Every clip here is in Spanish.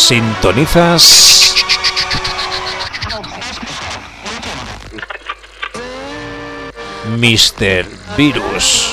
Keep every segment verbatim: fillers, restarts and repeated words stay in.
Sintonizas Mister Virus.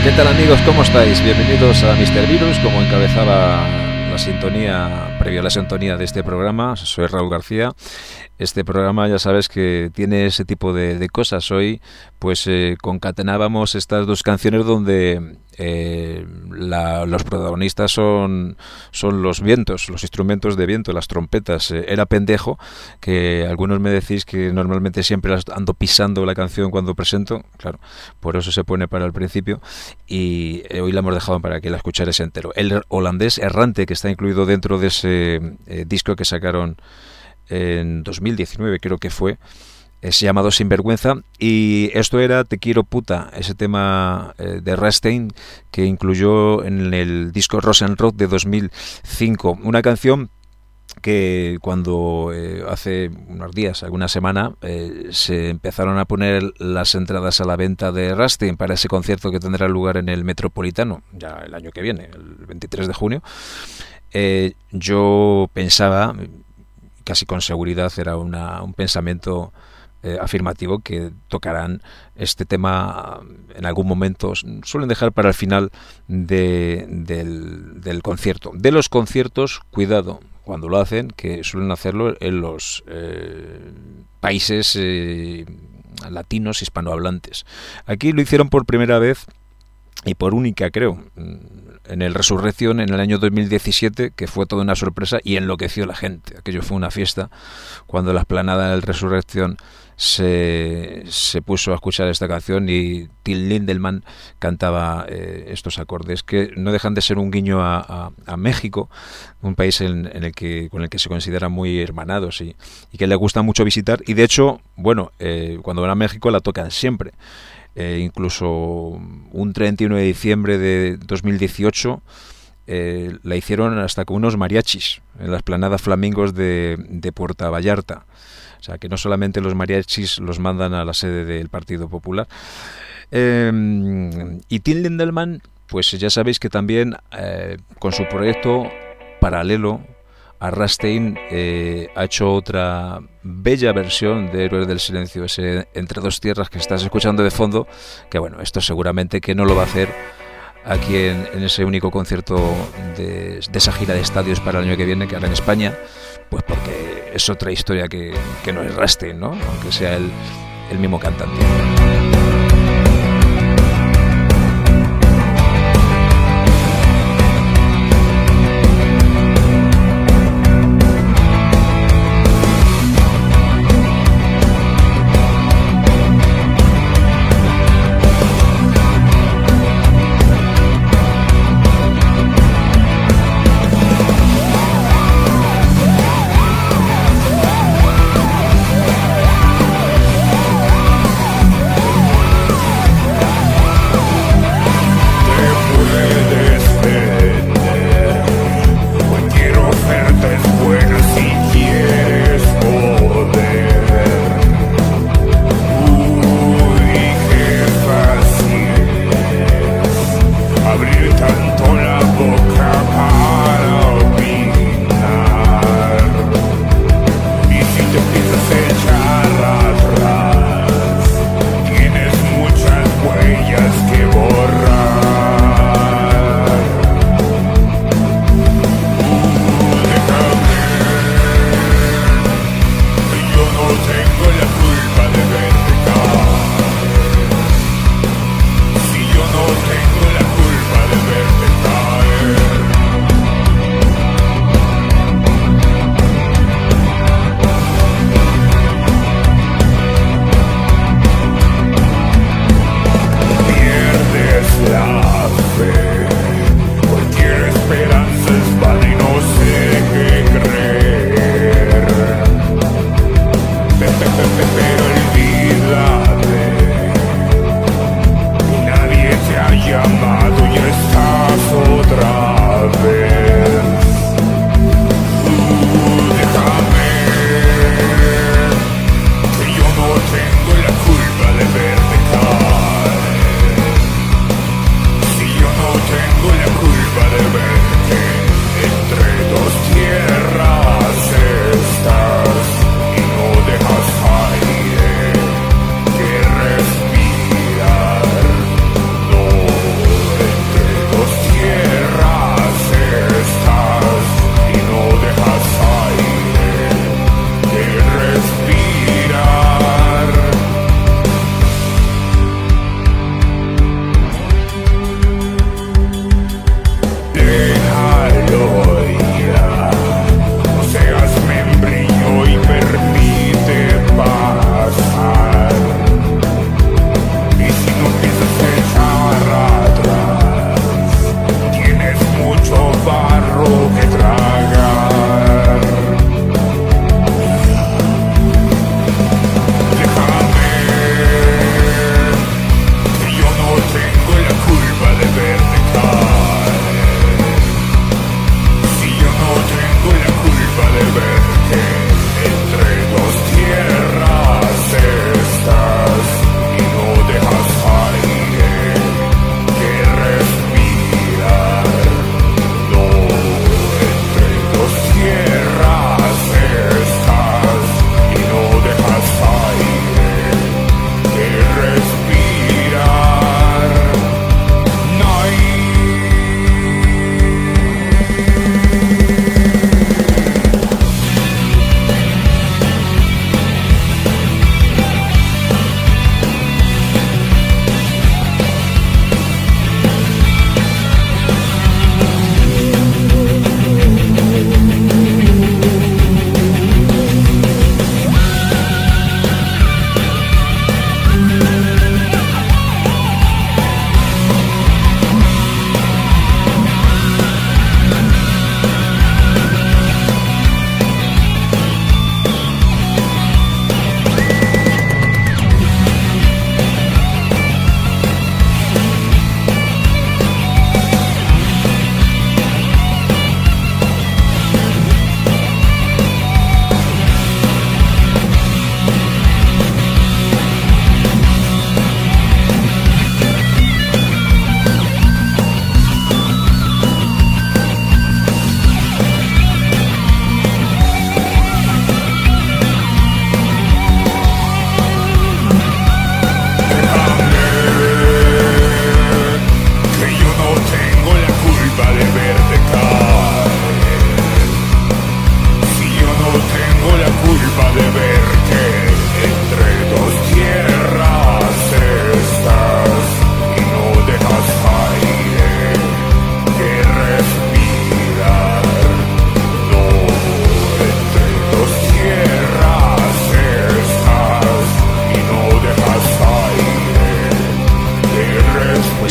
¿Qué tal, amigos? ¿Cómo estáis? Bienvenidos a míster Virus, como encabezaba la sintonía, previa a la sintonía de este programa. Soy Raúl García. Este programa ya sabes que tiene ese tipo de, de cosas. Hoy pues eh, concatenábamos estas dos canciones donde eh, la, los protagonistas son, son los vientos, los instrumentos de viento, las trompetas. Eh, era pendejo, que algunos me decís que normalmente siempre ando pisando la canción cuando presento. Claro, por eso se pone para el principio, y eh, hoy la hemos dejado para que la escuchares entero. El holandés errante, que está incluido dentro de ese eh, disco que sacaron en dos mil diecinueve, creo que fue, es llamado Sinvergüenza, y esto era Te quiero puta, ese tema eh, de Rammstein que incluyó en el disco Rosenrot de dos mil cinco, una canción que cuando eh, hace unos días, alguna semana, eh, se empezaron a poner las entradas a la venta de Rammstein para ese concierto que tendrá lugar en el Metropolitano ya el año que viene, el veintitrés de junio. eh, yo pensaba, casi con seguridad, era una, un pensamiento eh, afirmativo, que tocarán este tema en algún momento. Suelen dejar para el final de, del, del concierto. De los conciertos, cuidado cuando lo hacen, que suelen hacerlo en los eh, países eh, latinos hispanohablantes. Aquí lo hicieron por primera vez y por única, creo, en el Resurrección en el año dos mil diecisiete, que fue toda una sorpresa y enloqueció la gente. Aquello fue una fiesta cuando la explanada del Resurrección se, se puso a escuchar esta canción y Till Lindemann cantaba eh, estos acordes que no dejan de ser un guiño a, a, a México, un país en, en el que, con el que se consideran muy hermanados y, y que les gusta mucho visitar. Y de hecho, bueno, eh, cuando van a México la tocan siempre. Eh, incluso un treinta y uno de diciembre de dos mil dieciocho eh, la hicieron hasta con unos mariachis en la explanada Flamingos de, de Puerto Vallarta. O sea, que no solamente los mariachis los mandan a la sede del Partido Popular. Eh, y Till Lindemann, pues ya sabéis que también eh, con su proyecto paralelo a Rammstein eh, ha hecho otra bella versión de Héroes del Silencio, ese Entre dos tierras que estás escuchando de fondo, que bueno, esto seguramente que no lo va a hacer aquí en, en ese único concierto de, de esa gira de estadios para el año que viene, que hará en España, pues porque es otra historia que, que no es Rammstein, ¿no? Aunque sea el, el mismo cantante.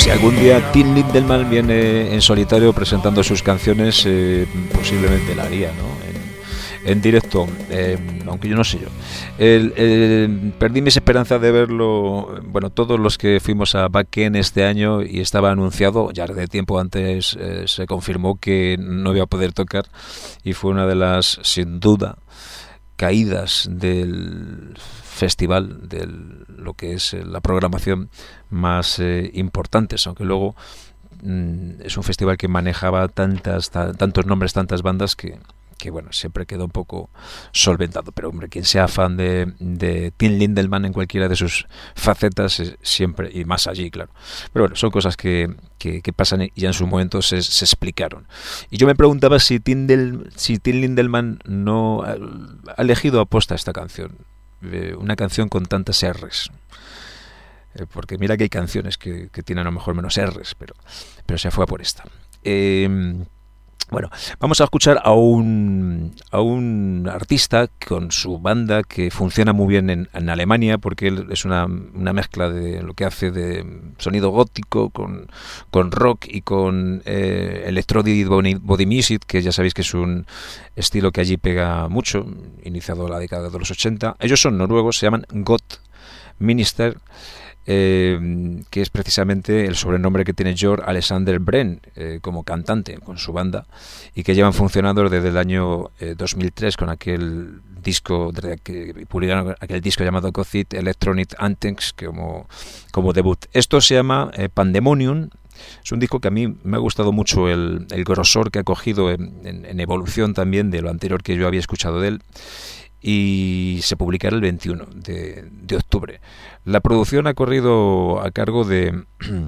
Si algún día Till Lindemann viene en solitario presentando sus canciones, eh, posiblemente la haría, ¿no? En, en directo, eh, aunque yo no sé yo. El, el, perdí mis esperanzas de verlo. Bueno, todos los que fuimos a Wacken este año y estaba anunciado, ya de tiempo antes eh, se confirmó que no iba a poder tocar, y fue una de las, sin duda, caídas del festival, de lo que es la programación más eh, importantes, aunque luego mm, es un festival que manejaba tantas ta, tantos nombres, tantas bandas que, que bueno, siempre quedó un poco solventado. Pero hombre, quien sea fan de, de Till Lindemann en cualquiera de sus facetas, eh, siempre, y más allí, claro. Pero bueno, son cosas que, que, que pasan y ya en su momento se, se explicaron. Y yo me preguntaba si Till, si Till Lindemann no ha, ha elegido aposta esta canción, eh, una canción con tantas R's. Eh, porque mira que hay canciones que, que tienen a lo mejor menos R's, pero, pero se fue a por esta. Eh, Bueno, vamos a escuchar a un, a un artista con su banda que funciona muy bien en, en Alemania, porque él es una, una mezcla de lo que hace de sonido gótico con, con rock y con eh, electronic body music, que ya sabéis que es un estilo que allí pega mucho, iniciado la década de los ochenta. Ellos son noruegos, se llaman Gott Minister. Eh, que es precisamente el sobrenombre que tiene Jørn Alexander Brenn eh, como cantante con su banda, y que llevan funcionando desde el año eh, dos mil tres con aquel disco de, que publicaron aquel disco llamado Gothic Electronic Anthems como, como debut. Esto se llama eh, Pandemonium. Es un disco que a mí me ha gustado mucho el, el grosor que ha cogido en, en, en evolución también de lo anterior que yo había escuchado de él, y se publicará el veintiuno de, de octubre. La producción ha corrido a cargo de,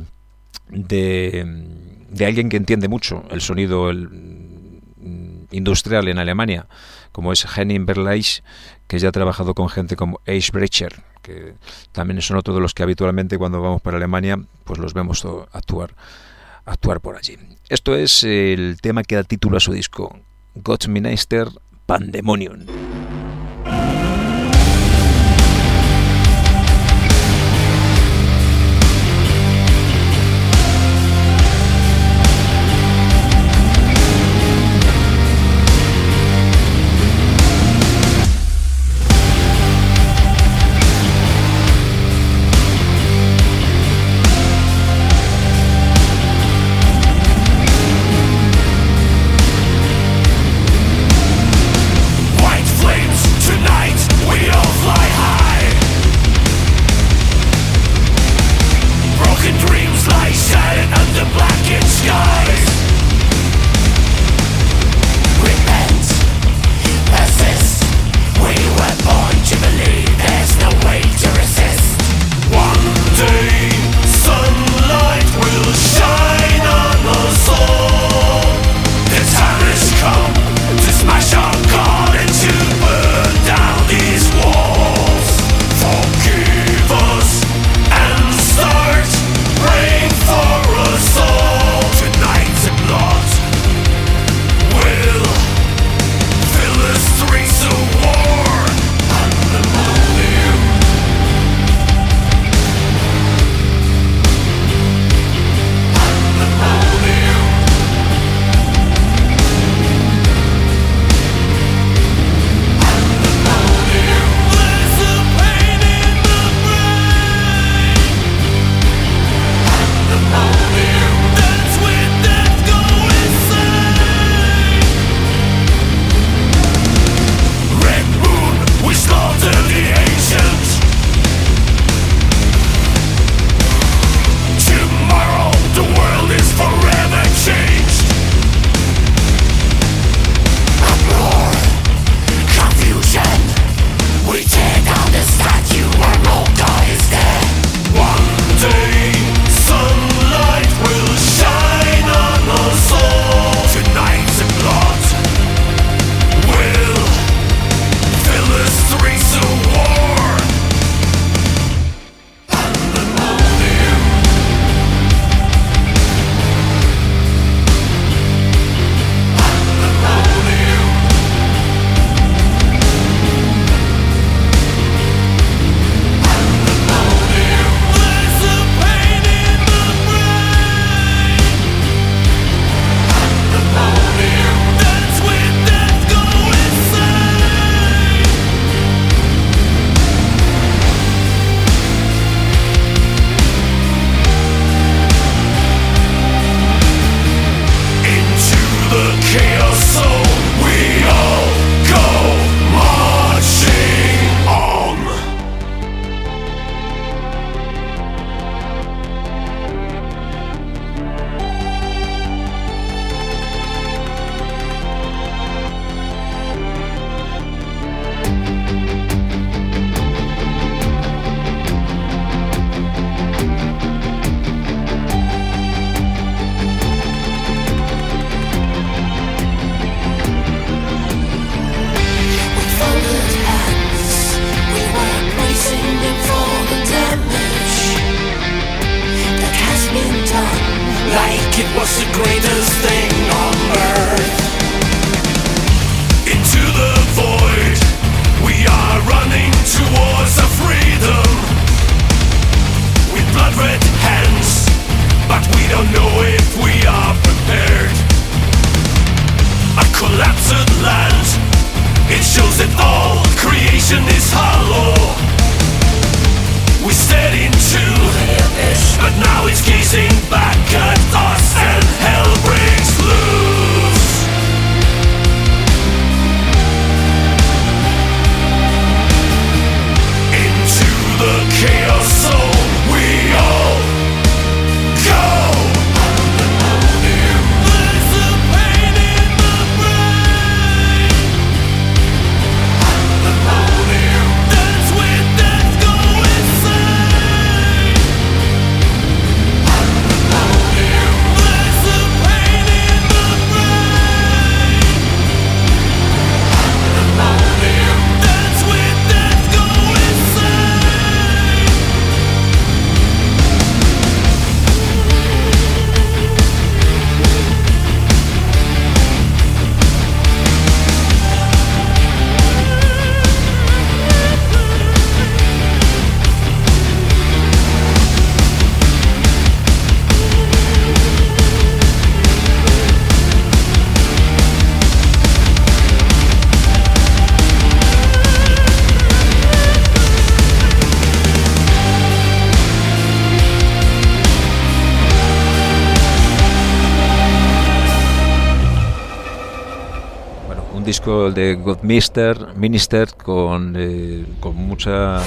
de, de alguien que entiende mucho el sonido el, industrial en Alemania, como es Henning Berleich, que ya ha trabajado con gente como Eisbrecher, que también son otros de los que habitualmente cuando vamos para Alemania pues los vemos actuar, actuar por allí. Esto es el tema que da título a su disco, Gottesminister Pandemonium. White flame was the greatest thing on earth. Into the void, we are running towards our freedom. With blood-red hands, but we don't know if we are prepared. A collapsed land, it shows that all creation is hollow. We stared into the abyss, but now it's gazing back at us, and hell breaks loose. Into the chaos zone we all go. There's a pain in the brain. That's when death go insane. There's a pain in the brain. That's when death go insane. Bueno, un disco de Godminister Minister con, eh, con mucha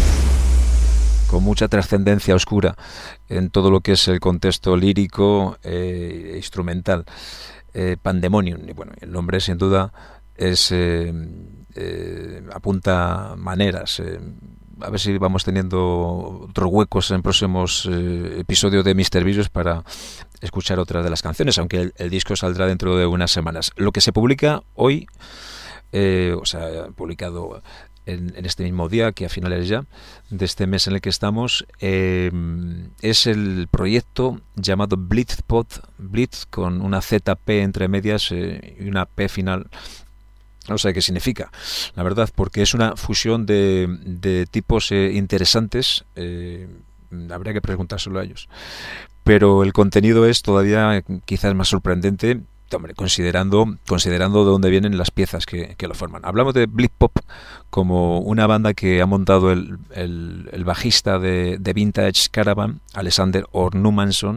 con mucha trascendencia oscura en todo lo que es el contexto lírico e instrumental. Eh, Pandemonium, y bueno, el nombre sin duda es eh, eh, apunta maneras. Eh, a ver si vamos teniendo otros huecos en próximos eh, episodios de míster Virus para escuchar otras de las canciones, aunque el, el disco saldrá dentro de unas semanas. Lo que se publica hoy, eh, o sea, publicado en, en este mismo día, que a finales ya de este mes en el que estamos, eh, es el proyecto llamado Blitzpod, Blitz con una Z P entre medias eh, y una P final. No sé qué significa, la verdad, porque es una fusión de, de tipos eh, interesantes. Eh, habría que preguntárselo a ellos. Pero el contenido es todavía quizás más sorprendente, hombre, considerando considerando de dónde vienen las piezas que, que lo forman. Hablamos de Blitzpop como una banda que ha montado el, el, el bajista de, de Vintage Caravan, Alexander Ornumansson,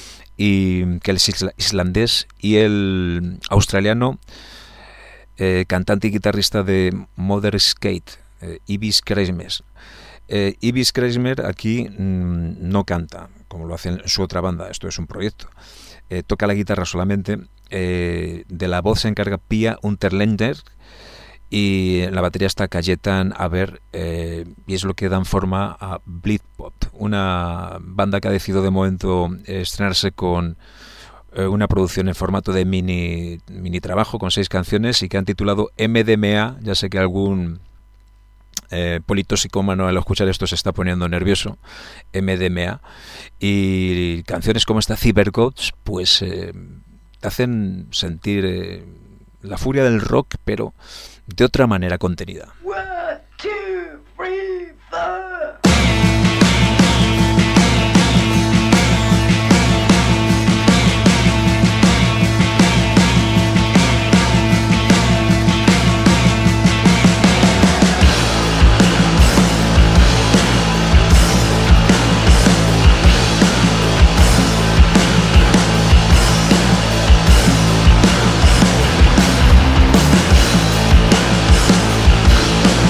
y que él es islandés, y el australiano eh, cantante y guitarrista de Mother Skate, eh, Ibis Kreismer. Eh, Ibis Kreismer aquí mmm, no canta, como lo hace en su otra banda. Esto es un proyecto. Eh, toca la guitarra solamente. Eh, de la voz se encarga Pia Unterländer, y en la batería está Cayetan Aber, eh, y es lo que dan forma a Blitzpop, una banda que ha decidido de momento estrenarse con eh, una producción en formato de mini, mini trabajo con seis canciones, y que han titulado M D M A. Ya sé que algún Eh, politoxicómano al escuchar esto se está poniendo nervioso. M D M A. Y canciones como esta, Cybergods, pues eh, te hacen sentir eh, la furia del rock, pero de otra manera contenida. One, two, three, four. We'll be right back.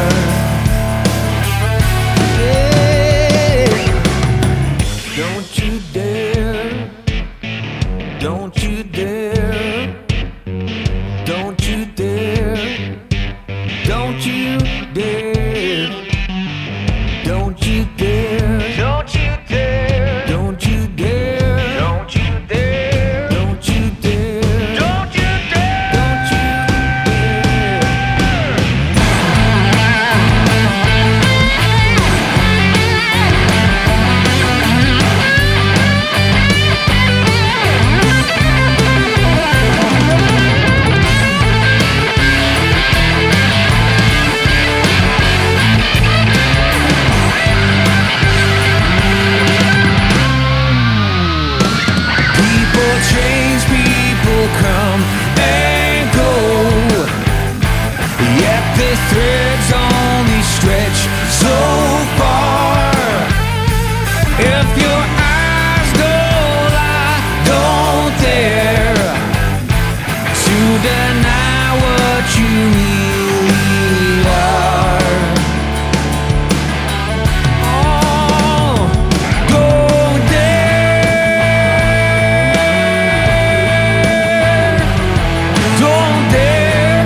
If your eyes don't lie, don't dare to deny what you really are. Oh, don't dare, don't dare.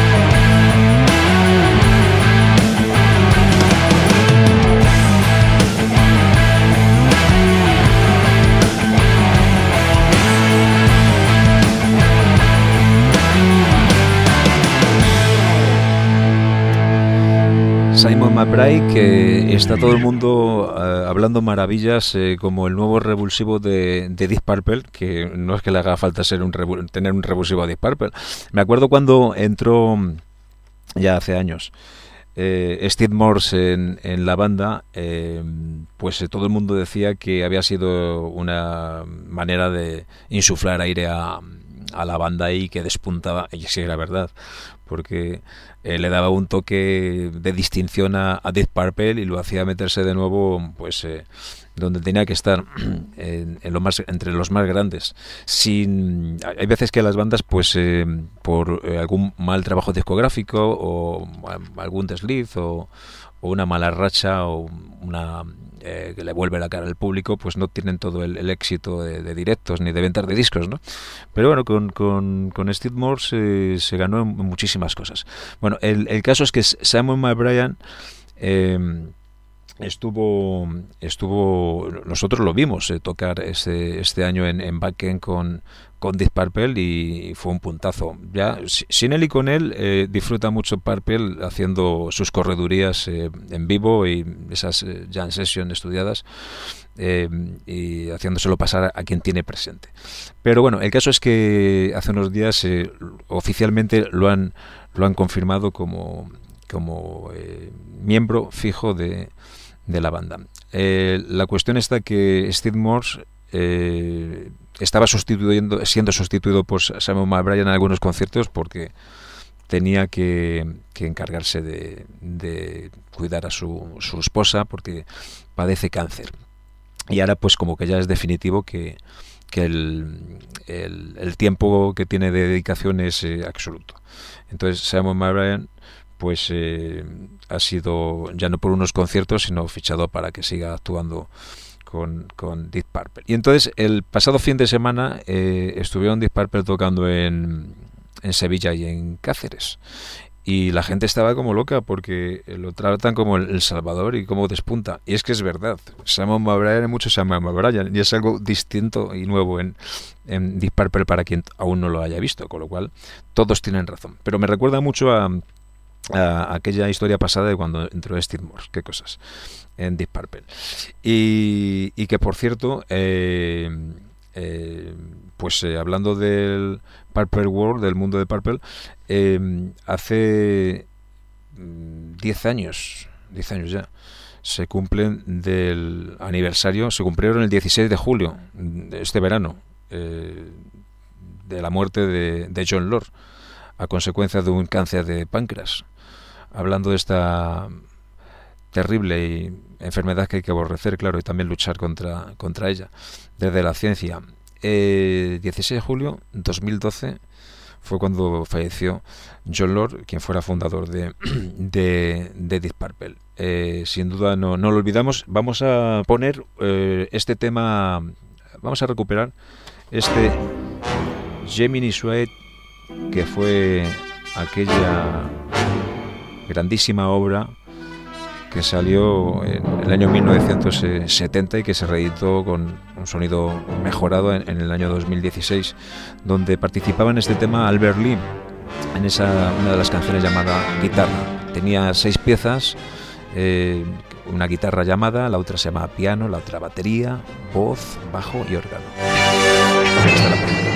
Simon McBride, que está todo el mundo eh, hablando maravillas eh, como el nuevo revulsivo de, de Deep Purple, que no es que le haga falta ser un revu- tener un revulsivo a Deep Purple. Me acuerdo cuando entró, ya hace años, eh, Steve Morse en, en la banda, eh, pues eh, todo el mundo decía que había sido una manera de insuflar aire a, a la banda y que despuntaba, y sí era verdad, porque eh, le daba un toque de distinción a, a Deep Purple y lo hacía meterse de nuevo pues eh, donde tenía que estar, en, en lo más, entre los más grandes. Sin, hay veces que las bandas pues eh, por eh, algún mal trabajo discográfico o algún desliz o, o una mala racha o una eh, que le vuelve la cara al público, pues no tienen todo el, el éxito de, de directos ni de ventas de discos, ¿no? Pero bueno, con, con, con Steve Morse se, se ganó en muchísimas cosas. Bueno, el, el caso es que Simon McBride eh, estuvo estuvo nosotros lo vimos eh, tocar este este año en, en Wacken con con Deep Purple y fue un puntazo. Ya sin él y con él eh, disfruta mucho Purple haciendo sus corredurías eh, en vivo y esas eh, jam sessions estudiadas eh, y haciéndoselo pasar a, a quien tiene presente. Pero bueno, el caso es que hace unos días eh, oficialmente lo han lo han confirmado como como eh, miembro fijo de de la banda. Eh, la cuestión está que Steve Morse eh, estaba sustituyendo, siendo sustituido por Simon McBride en algunos conciertos porque tenía que, que encargarse de, de cuidar a su, su esposa porque padece cáncer. Y ahora pues como que ya es definitivo que, que el, el, el tiempo que tiene de dedicación es eh, absoluto. Entonces Simon McBride pues eh, ha sido ya no por unos conciertos sino fichado para que siga actuando con, con Deep Purple. Y entonces el pasado fin de semana eh, estuvieron Deep Purple tocando en, en Sevilla y en Cáceres y la gente estaba como loca porque lo tratan como el, el Salvador y como despunta, y es que es verdad. Simon McBride, mucho Simon McBride, y es algo distinto y nuevo en, en Deep Purple para quien aún no lo haya visto, con lo cual todos tienen razón. Pero me recuerda mucho a a aquella historia pasada de cuando entró Steve Morse, qué cosas, en Deep Purple. Y, y que por cierto, eh, eh, pues eh, hablando del Purple World, del mundo de Purple, eh, hace diez años, diez años ya, se cumplen del aniversario, se cumplieron el dieciséis de julio, este verano, eh, de la muerte de, de Jon Lord, a consecuencia de un cáncer de páncreas. Hablando de esta terrible y enfermedad que hay que aborrecer, claro, y también luchar contra, contra ella, desde la ciencia. Eh, dieciséis de julio de dos mil doce fue cuando falleció Jon Lord, quien fuera fundador de, de, de Deep Purple. Eh, sin duda no, no lo olvidamos. Vamos a poner eh, este tema, vamos a recuperar este Gemini Suite, que fue aquella grandísima obra que salió en el año mil novecientos setenta y que se reeditó con un sonido mejorado en, en el año dos mil dieciséis, donde participaba en este tema Albert Lee, en esa una de las canciones llamada Guitarra. Tenía seis piezas, eh, una guitarra llamada, la otra se llama piano, la otra batería, voz, bajo y órgano. Hasta la próxima.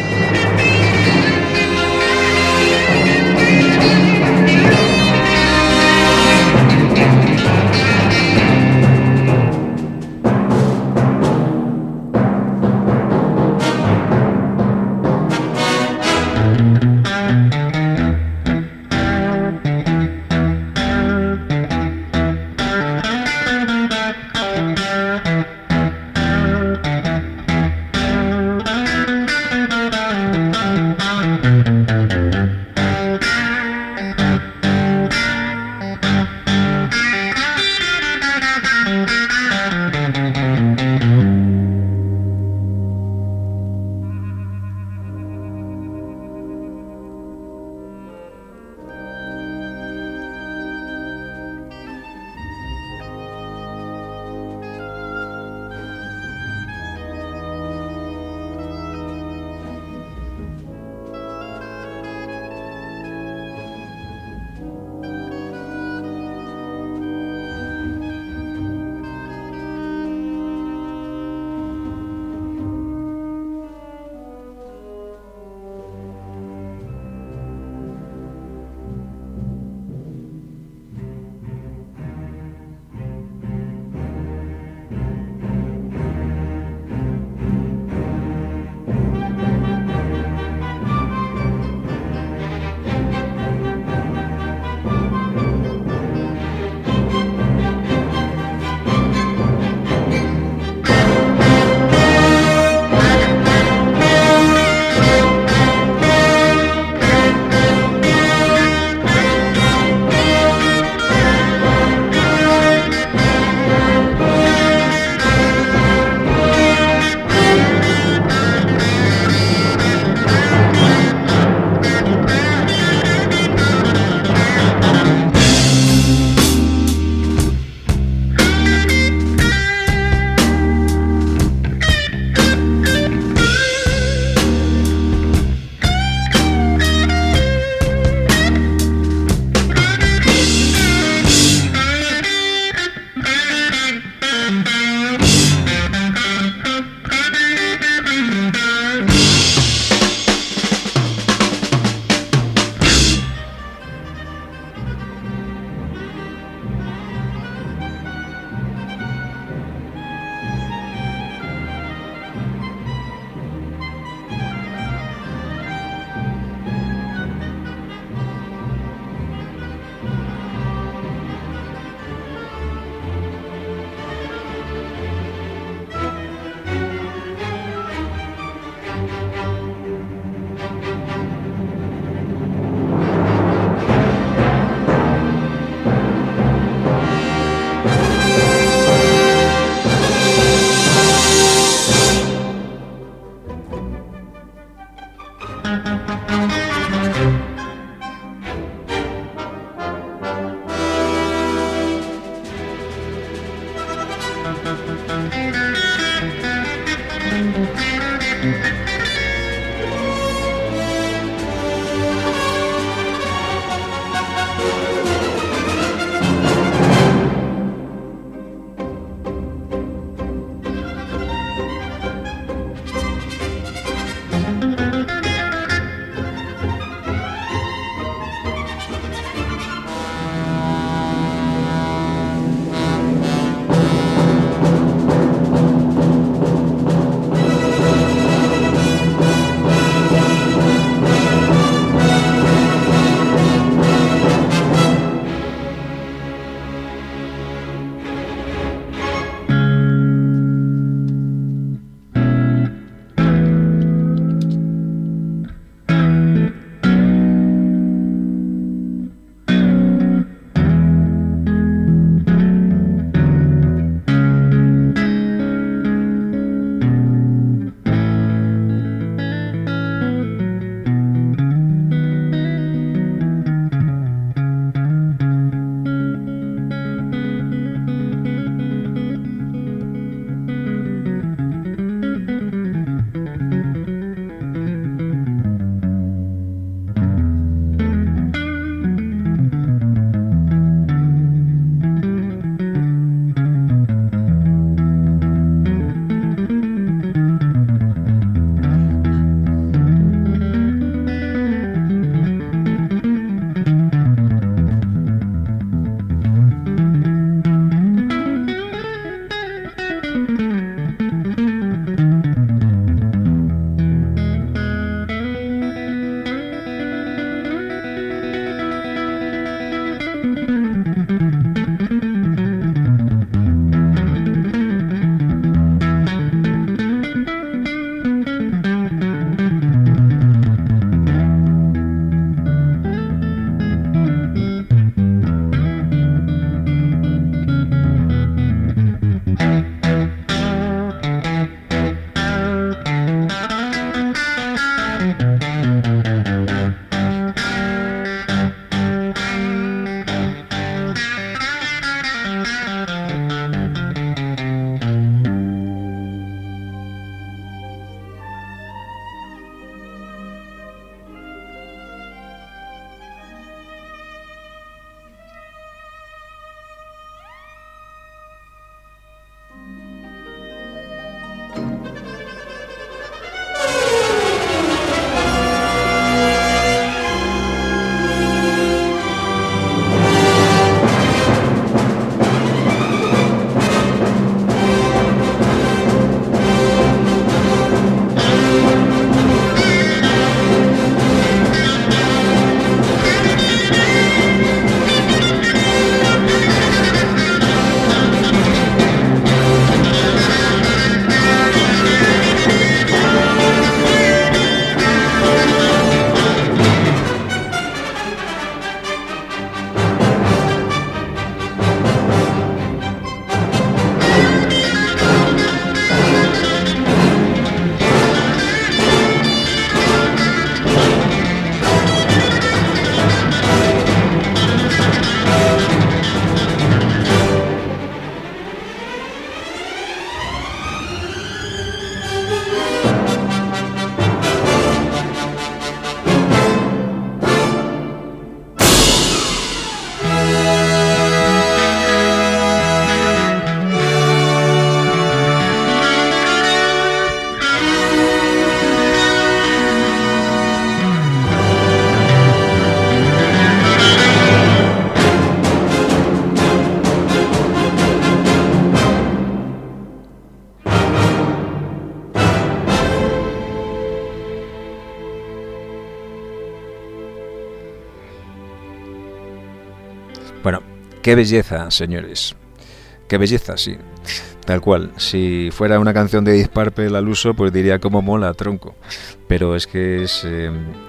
Bueno, qué belleza, señores. Qué belleza, sí. Tal cual. Si fuera una canción de Deep Purple al uso, pues diría cómo mola, tronco. Pero es que es eh,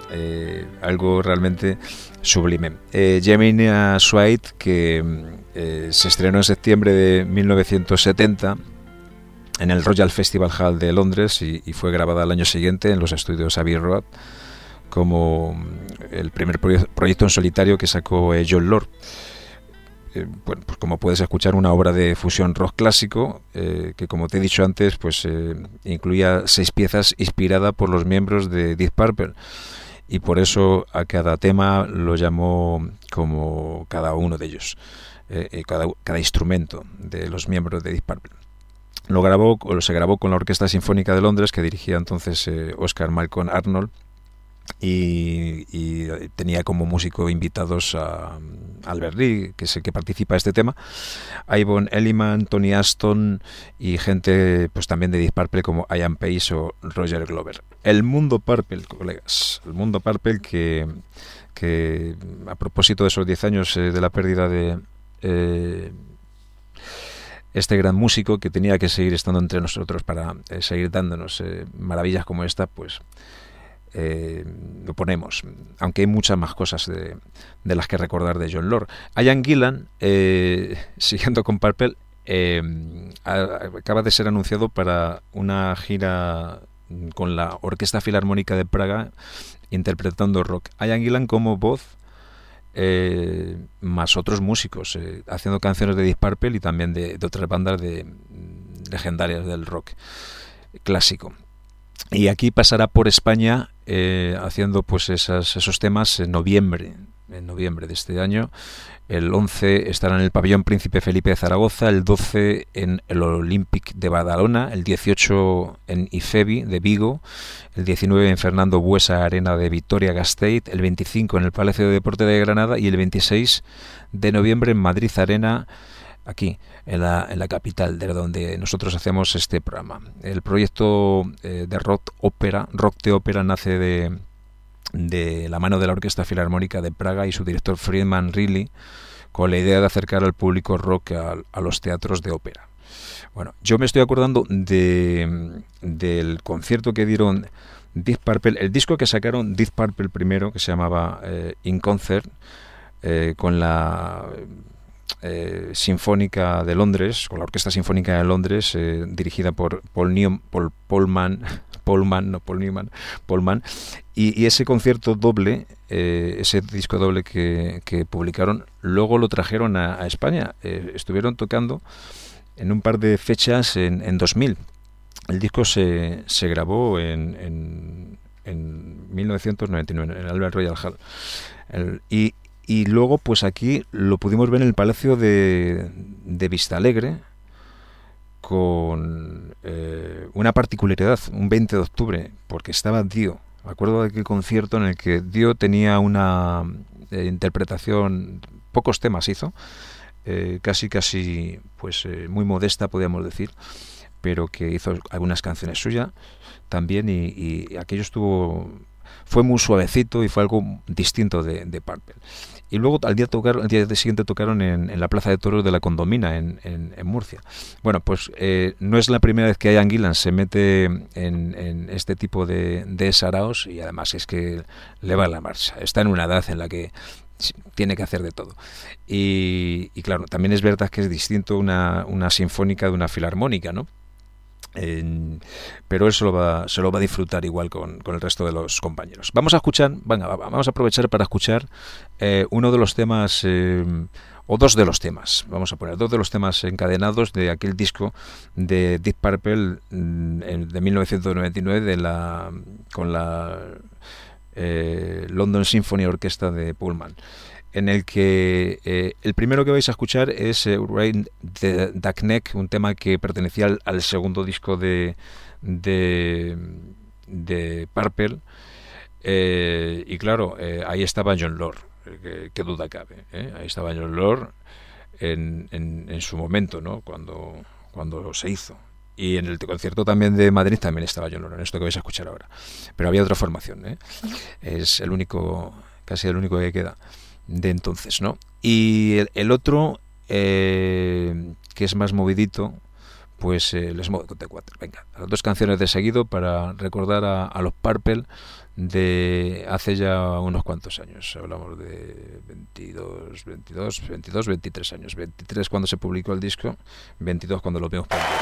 eh, algo realmente sublime. Eh, Gemina Suite, que eh, se estrenó en septiembre de mil novecientos setenta en el Royal Festival Hall de Londres y, y fue grabada al año siguiente en los estudios Abbey Road como el primer proye- proyecto en solitario que sacó eh, John Lord. eh, bueno, pues como puedes escuchar, una obra de fusión rock clásico eh, que, como te he dicho antes, pues eh, incluía seis piezas inspirada por los miembros de Deep Purple, y por eso a cada tema lo llamó como cada uno de ellos, eh, cada, cada instrumento de los miembros de Deep Purple. Lo grabó, o se grabó con la Orquesta Sinfónica de Londres, que dirigía entonces eh, Oscar Malcolm Arnold, y, y tenía como músico invitados a Albert Lee, que es el que participa en este tema, a Yvonne Elliman, Tony Aston y gente pues también de Deep Purple como Ian Pace o Roger Glover. El mundo Purple, colegas, el mundo Purple que, que a propósito de esos diez años eh, de la pérdida de eh, este gran músico, que tenía que seguir estando entre nosotros para eh, seguir dándonos eh, maravillas como esta, pues Eh, lo ponemos, aunque hay muchas más cosas de, de las que recordar de Jon Lord. Ian Gillan, eh, siguiendo con Purple, eh, a, acaba de ser anunciado para una gira con la Orquesta Filarmónica de Praga interpretando rock. Ian Gillan como voz, eh, más otros músicos eh, haciendo canciones de Deep Purple y también de, de otras bandas de, legendarias del rock clásico. Y aquí pasará por España eh, haciendo pues esas, esos temas en noviembre, en noviembre de este año. El once estará en el Pabellón Príncipe Felipe de Zaragoza, el doce en el Olympic de Badalona, el dieciocho en IFEBI de Vigo, el diecinueve en Fernando Buesa Arena de Vitoria-Gasteiz, el veinticinco en el Palacio de Deporte de Granada y el veintiséis de noviembre en Madrid Arena, aquí, en la, en la capital, de donde nosotros hacemos este programa. El proyecto eh, de rock ópera, rock de ópera, nace de, de la mano de la Orquesta Filarmónica de Praga y su director Friedman Riley, con la idea de acercar al público rock a, a los teatros de ópera. Bueno, yo me estoy acordando de del concierto que dieron Deep Purple, el disco que sacaron Deep Purple primero, que se llamaba eh, In Concert, eh, con la Eh, Sinfónica de Londres, con la Orquesta Sinfónica de Londres, eh, dirigida por Paul Newman, Paul, Paul Mann, Paul Mann, no Paul Newman, Paul Mann, y, y ese concierto doble, eh, ese disco doble que, que publicaron, luego lo trajeron a, a España. Eh, estuvieron tocando en un par de fechas en, en dos mil. El disco se, se grabó en, en, en mil novecientos noventa y nueve, en el Albert Royal Hall. El, y Y luego, pues aquí lo pudimos ver en el Palacio de, de Vistalegre, con eh, una particularidad, un veinte de octubre, porque estaba Dio. Me acuerdo de aquel concierto en el que Dio tenía una eh, interpretación, pocos temas hizo, eh, casi casi pues eh, muy modesta, podríamos decir, pero que hizo algunas canciones suyas también, y, y aquello estuvo... fue muy suavecito y fue algo distinto de, de Purple. Y luego al día, tocar, al día siguiente tocaron en, en la Plaza de Toros de la Condomina, en, en, en Murcia. Bueno, pues eh, no es la primera vez que Ian Gillan se mete en, en este tipo de, de saraos, y además es que le va la marcha. Está en una edad en la que tiene que hacer de todo. Y, y claro, también es verdad que es distinto una, una sinfónica de una filarmónica, ¿no? En, pero él se lo, va, se lo va a disfrutar igual con, con el resto de los compañeros. Vamos a escuchar, venga, vamos a aprovechar para escuchar eh, uno de los temas, eh, o dos de los temas, vamos a poner dos de los temas encadenados de aquel disco de Deep Purple de mil novecientos noventa y nueve, de la, con la eh, London Symphony Orchestra de Paul Mann, en el que eh, el primero que vais a escuchar es eh, Rain the Duck Neck, un tema que pertenecía al, al segundo disco de de, de Purple, eh, y claro, eh, ahí estaba Jon Lord, que, que duda cabe, ¿eh? Ahí estaba Jon Lord en, en, en su momento, ¿no? Cuando, cuando se hizo. Y en el concierto también de Madrid también estaba Jon Lord, en esto que vais a escuchar ahora. Pero había otra formación, ¿eh? Es el único, casi el único que queda de entonces, ¿no? Y el, el otro, eh, que es más movidito, pues eh, les muevo de cuatro. Venga, las dos canciones de seguido para recordar a, a los Purple de hace ya unos cuantos años. Hablamos de veintidós, veintidós, veintidós, veintitrés años. veintitrés cuando se publicó el disco, veintidós cuando lo vimos por el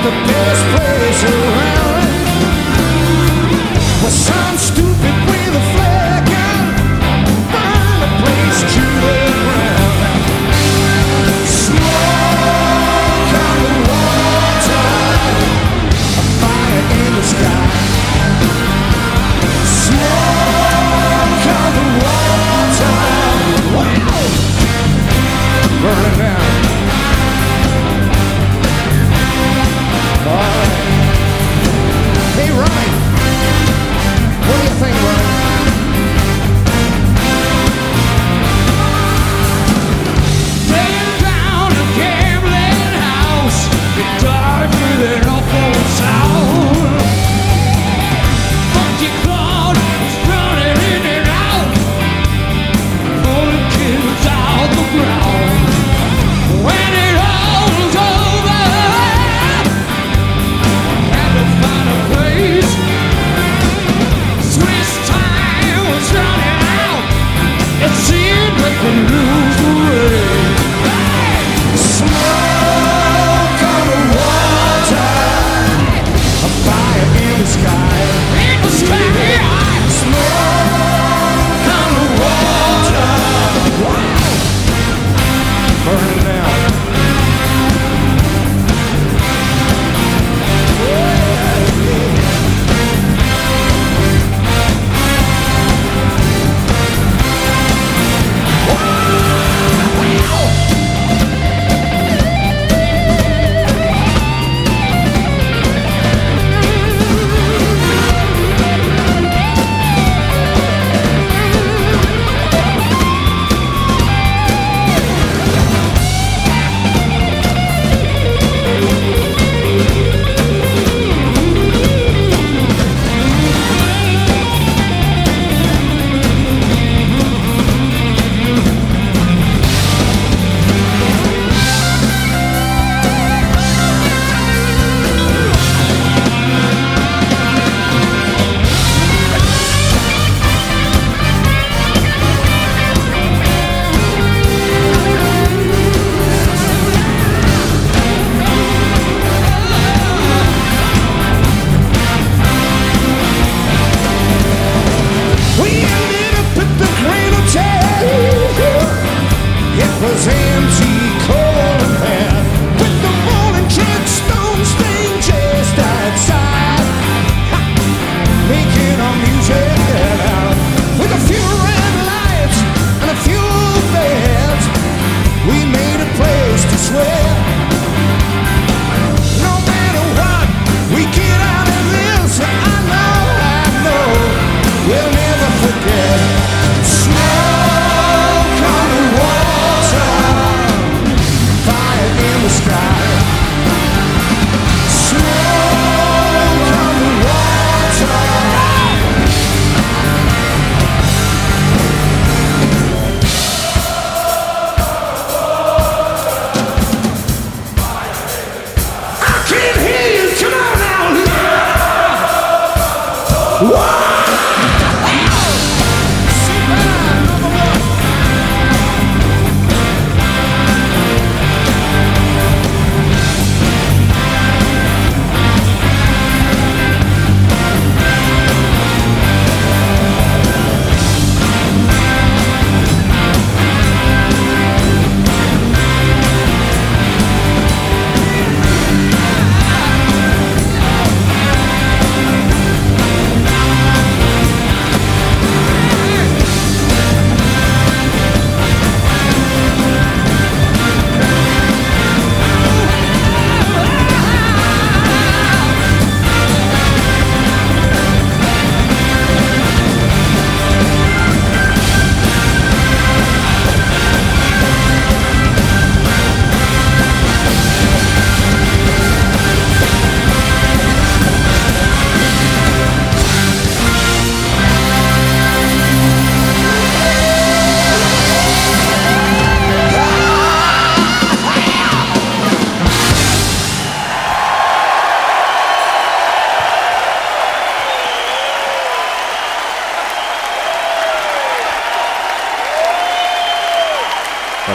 the best place around. Well, some stupid with a flag gun burn the place to the ground. Smoke on the water, a fire in the sky. Smoke on the water, wow, burning down. All right.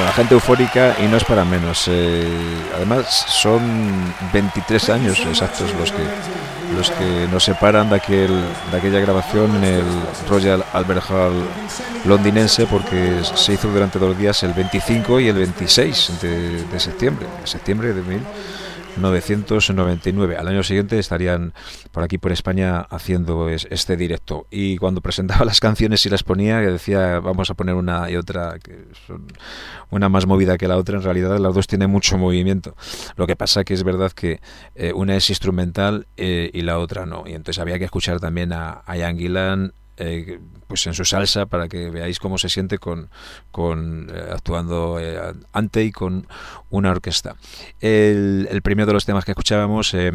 la gente eufórica y no es para menos. Eh, además son veintitrés años exactos los que los que nos separan de aquel de aquella grabación en el Royal Albert Hall londinense, porque se hizo durante dos días, el veinticinco y el veintiséis de, de septiembre, septiembre de mil novecientos noventa y nueve. Al año siguiente estarían por aquí por España haciendo es, este directo, y cuando presentaba las canciones y las ponía, que decía vamos a poner una y otra, que son una más movida que la otra, en realidad las dos tienen mucho movimiento. Lo que pasa que es verdad que eh, una es instrumental eh, y la otra no, y entonces había que escuchar también a, a Ian Gillan Eh, pues en su salsa, para que veáis cómo se siente con, con eh, actuando eh, ante y con una orquesta. El, el primero de los temas que escuchábamos, eh,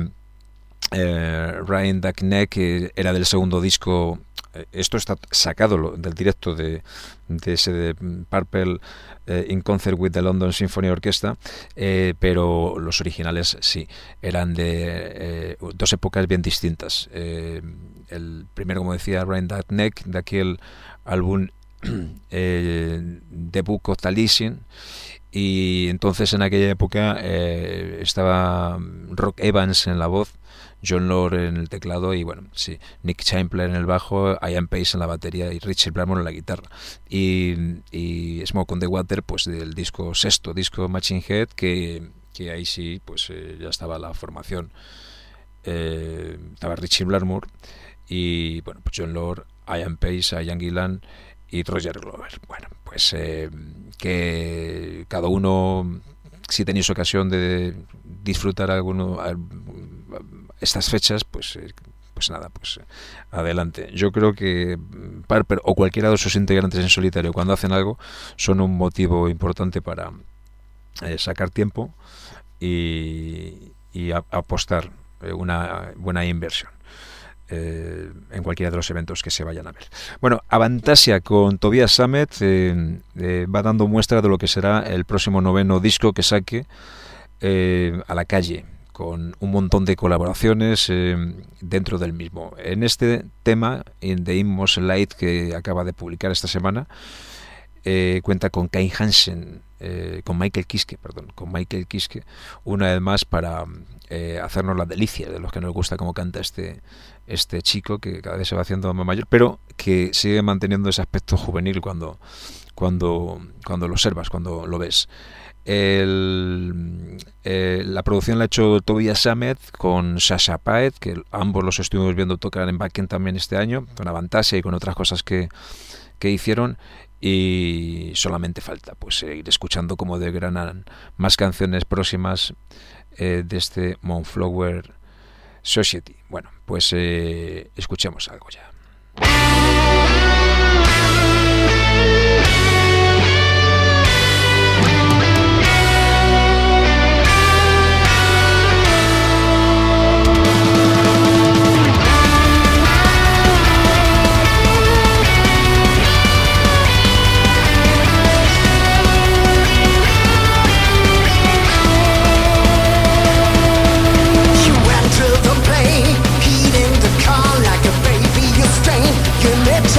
eh, Ryan the Neck, que era del segundo disco. Esto está sacado del directo de, de ese de Purple eh, in Concert with the London Symphony Orchestra, eh, pero los originales sí, eran de eh, dos épocas bien distintas. Eh, el primero, como decía, Ryan the Neck, de aquel álbum eh, The Book of Taliesin, y entonces en aquella época eh, estaba Rock Evans en la voz, John Lord en el teclado y bueno, sí, Nick Chamberlain en el bajo, Ian Pace en la batería y Richie Blackmore en la guitarra. Y, y Smoke on the Water, pues del disco sexto, disco Machine Head, que, que ahí sí, pues eh, ya estaba la formación. Eh, estaba Richie Blackmore y bueno, pues John Lord, Ian Pace, Ian Gillan y Roger Glover. Bueno, pues eh, que cada uno, si tenéis ocasión de disfrutar alguno estas fechas, pues eh, pues nada, pues adelante. Yo creo que Purple o cualquiera de sus integrantes en solitario, cuando hacen algo, son un motivo importante para eh, sacar tiempo y, y a, apostar una buena inversión eh, en cualquiera de los eventos que se vayan a ver. Bueno, Avantasia con Tobias Sammet eh, eh, va dando muestra de lo que será el próximo noveno disco que saque eh, a la calle, con un montón de colaboraciones eh, dentro del mismo. En este tema, en The Inmost Light, que acaba de publicar esta semana, eh, cuenta con Kai Hansen, eh, con Michael Kiske, perdón, con Michael Kiske, una vez más para eh, hacernos la delicia de los que nos gusta cómo canta este este chico, que cada vez se va haciendo más mayor, pero que sigue manteniendo ese aspecto juvenil cuando cuando cuando lo observas, cuando lo ves. El, eh, la producción la ha hecho Tobias Sammet con Sasha Paet, que ambos los estuvimos viendo tocar en Wacken también este año, con Avantasia y con otras cosas que, que hicieron, y solamente falta pues ir escuchando cómo desgranan más canciones próximas eh, de este Moonflower Society. Bueno, pues eh, escuchemos algo ya. Heating the car like a baby, you strain. You lit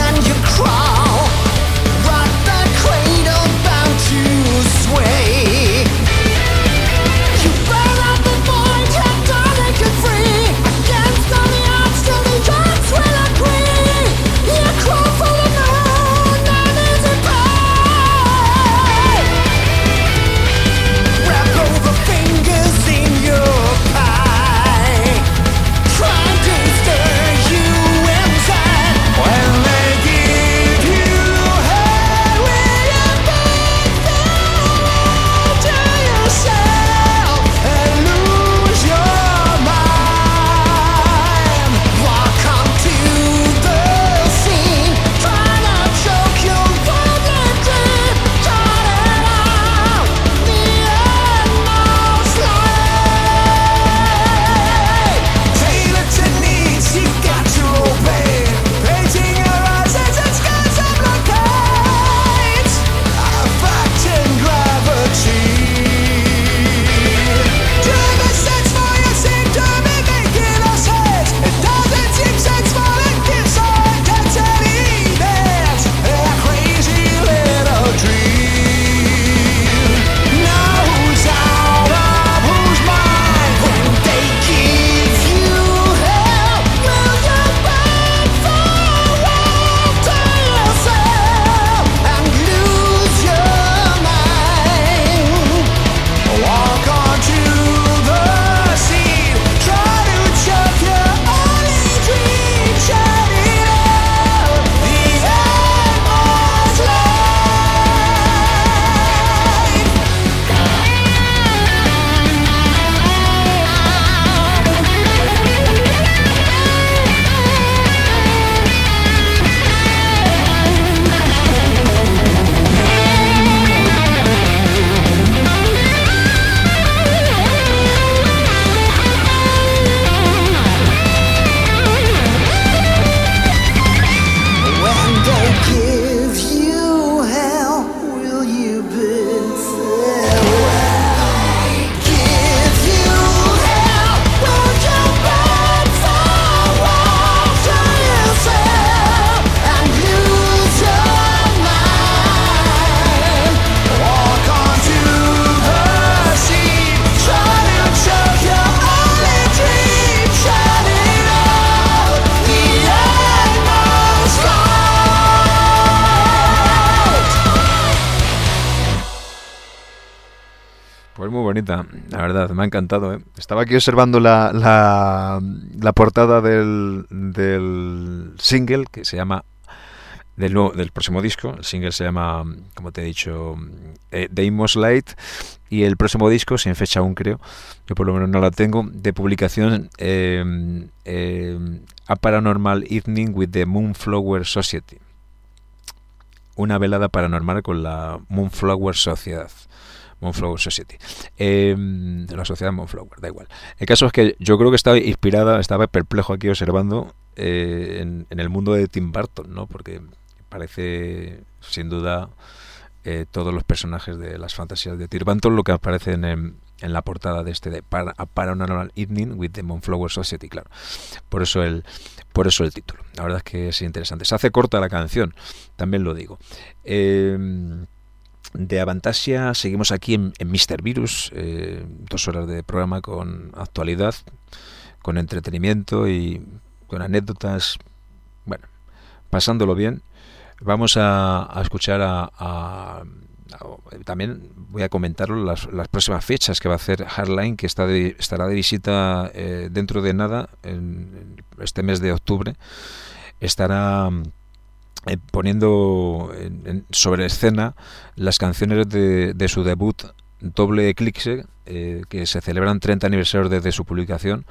bonita, la verdad, me ha encantado, ¿eh? Estaba aquí observando la, la, la portada del, del single que se llama, del, nuevo, del próximo disco. El single se llama, como te he dicho, eh, The Amos Light, y el próximo disco, sin fecha aún creo, yo por lo menos no la tengo, de publicación, eh, eh, A Paranormal Evening with the Moonflower Society. Una velada paranormal con la Moonflower Sociedad. Moonflower Society. Eh, la sociedad Moonflower, da igual. El caso es que yo creo que estaba inspirada, estaba perplejo aquí observando eh, en, en el mundo de Tim Burton, ¿no? Porque parece, sin duda, eh, todos los personajes de las fantasías de Tim Burton lo que aparecen en, en la portada de este de Par A Paranormal Evening with the Moonflower Society, claro. Por eso el por eso el título. La verdad es que es interesante. Se hace corta la canción, también lo digo. Eh, de Avantasia seguimos aquí en, en míster Virus, eh, dos horas de programa con actualidad, con entretenimiento y con anécdotas, bueno, pasándolo bien. Vamos a, a escuchar a, a, a también voy a comentarlo las, las próximas fechas que va a hacer Hardline, que está de, estará de visita eh, dentro de nada, en, en este mes de octubre. Estará eh, poniendo en, en, sobre escena las canciones de, de su debut Doble Eclipse, eh, que se celebran treinta aniversarios desde su publicación,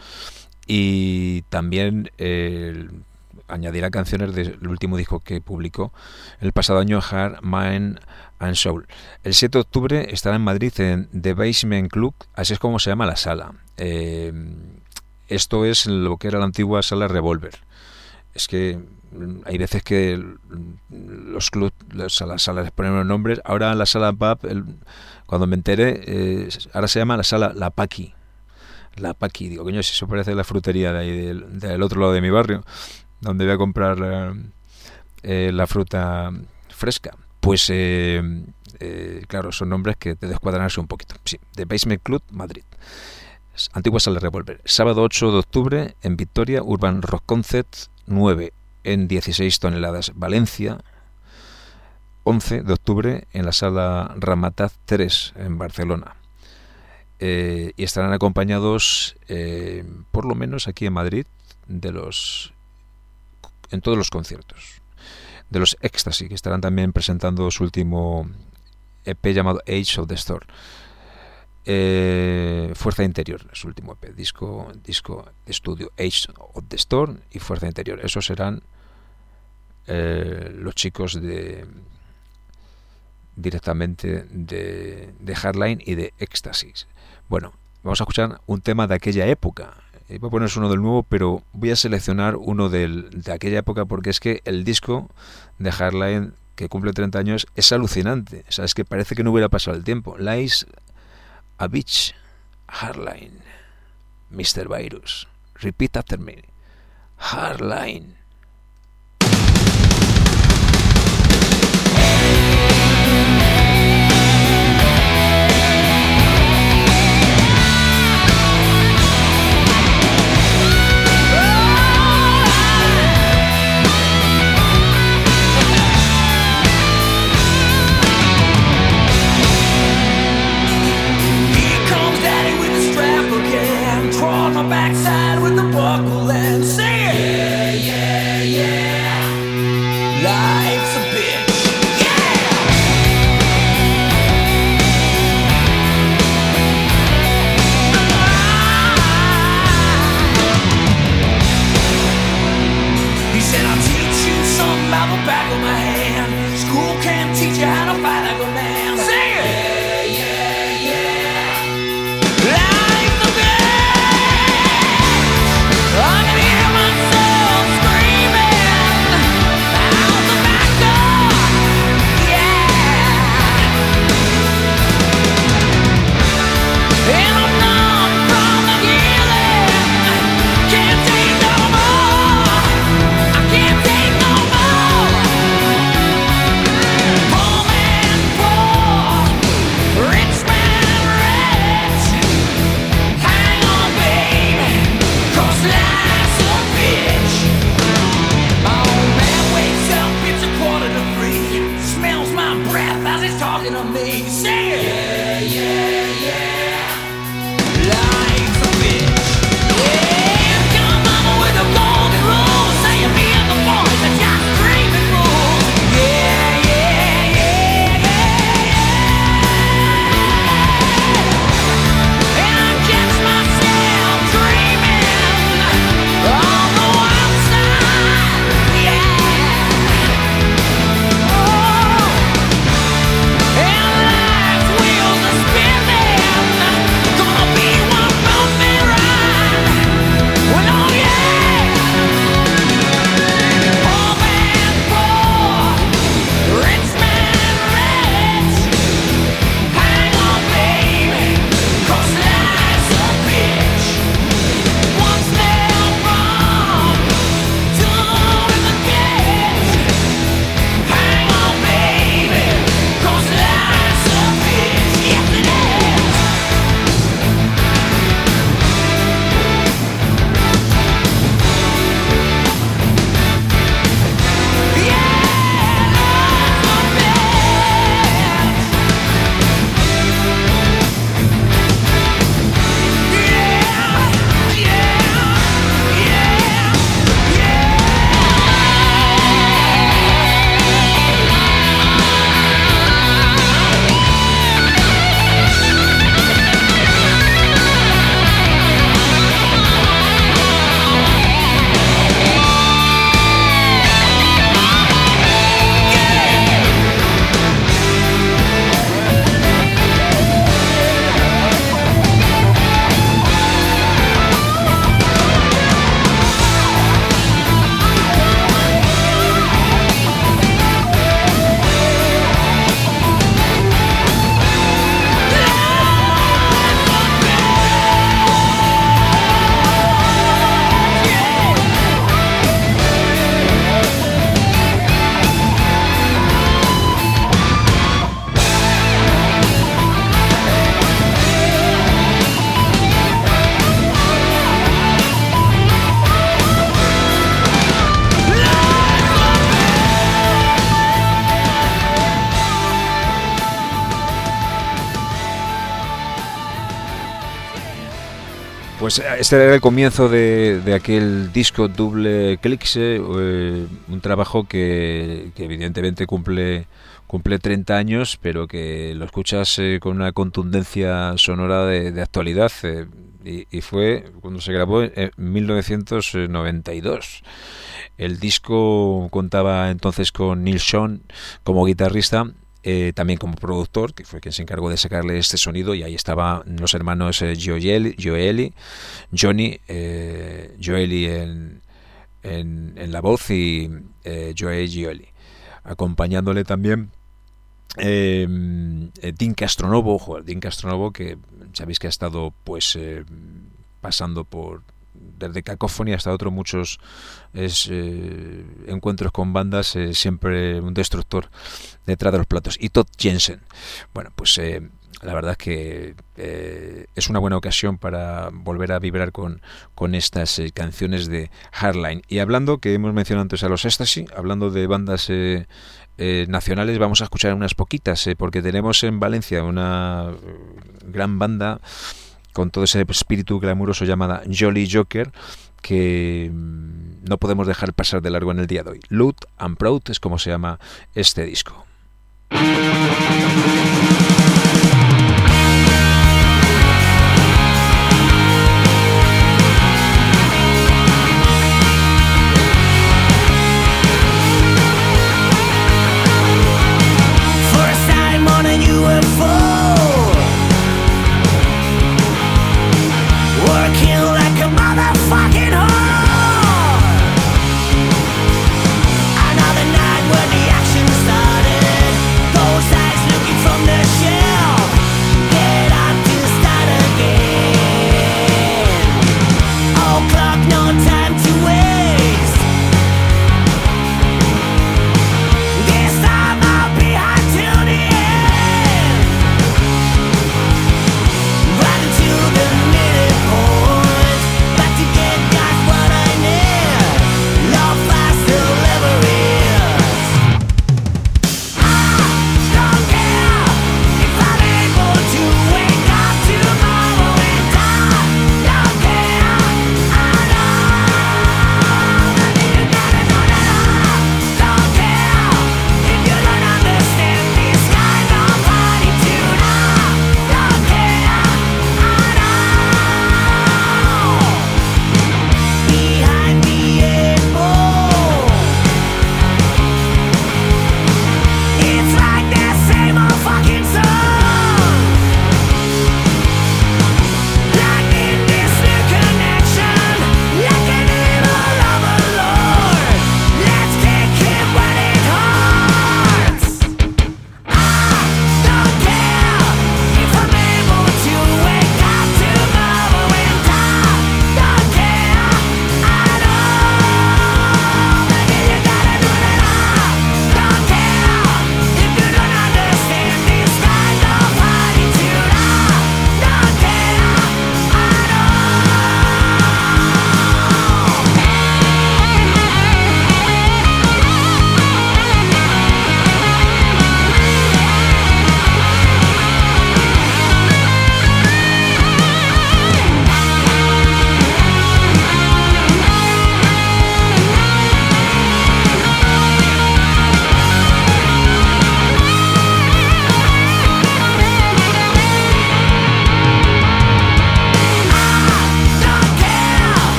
y también eh, añadirá canciones del último disco que publicó el pasado año, Heart, Mind and Soul. El siete de octubre estará en Madrid en The Basement Club, así es como se llama la sala. Eh, esto es lo que era la antigua sala Revolver. Es que hay veces que los clubs, las salas, les ponen los nombres. Ahora la sala Pub, el, cuando me enteré, eh, ahora se llama la sala La Paqui. La Paqui, digo, coño, si eso parece la frutería de ahí del, del otro lado de mi barrio, donde voy a comprar eh, eh, la fruta fresca. Pues eh, eh, claro, son nombres que te descuadran un poquito. Sí, The Basement Club, Madrid. Antigua sala Revolver. Sábado ocho de octubre en Victoria, Urban Rock Concert. Nueve en dieciséis toneladas, Valencia. Once de octubre en la sala Ramataz tres en Barcelona. Eh, y estarán acompañados, eh, por lo menos aquí en Madrid, de los en todos los conciertos, de los Ecstasy, que estarán también presentando su último E P llamado Age of the Storm. Eh, Fuerza Interior, su último E P, disco, disco de estudio, Age of the Storm y Fuerza Interior. Esos serán eh, los chicos de directamente de, de Hardline y de Ecstasy. Bueno, vamos a escuchar un tema de aquella época. Voy a ponerse uno del nuevo, pero voy a seleccionar uno del, de aquella época, porque es que el disco de Hardline, que cumple treinta años, es alucinante. O sea, es que parece que no hubiera pasado el tiempo. Lies a Beach, Hardline, míster Virus. Repeat after me. Hardline. Backside with the buckle and say it. Yeah, yeah, yeah. Life's a bitch. Yeah. He said, I'll teach you something about the back of my hand. School can't teach you how to fight like a man. Say it. Yeah, yeah, yeah. Life's a bitch. I'm gonna Pues este era el comienzo de, de aquel disco Double Eclipse, eh, un trabajo que, que evidentemente cumple cumple treinta años, pero que lo escuchas eh, con una contundencia sonora de, de actualidad, eh, y, y fue cuando se grabó en mil novecientos noventa y dos. El disco contaba entonces con Neil Schon como guitarrista, Eh, también como productor, que fue quien se encargó de sacarle este sonido, y ahí estaban los hermanos eh, Joeli, Joeli, Johnny, eh, Joeli en, en, en la voz y eh, Joe Joeli, acompañándole también eh, Dean Castronovo, joder, Dean Castronovo, que sabéis que ha estado pues eh, pasando por desde Cacophony hasta otros muchos es, eh, encuentros con bandas, eh, siempre un destructor detrás de los platos. Y Todd Jensen, bueno, pues eh, la verdad es que eh, es una buena ocasión para volver a vibrar con, con estas eh, canciones de Hardline. Y hablando, que hemos mencionado antes a los Ecstasy, hablando de bandas eh, eh, nacionales, vamos a escuchar unas poquitas, eh, porque tenemos en Valencia una gran banda con todo ese espíritu glamuroso llamada Jolly Joker, que no podemos dejar pasar de largo en el día de hoy. Loud and Proud es como se llama este disco. First time on a U F O, working like a motherfucking whore. Another night when the action started, those eyes looking from the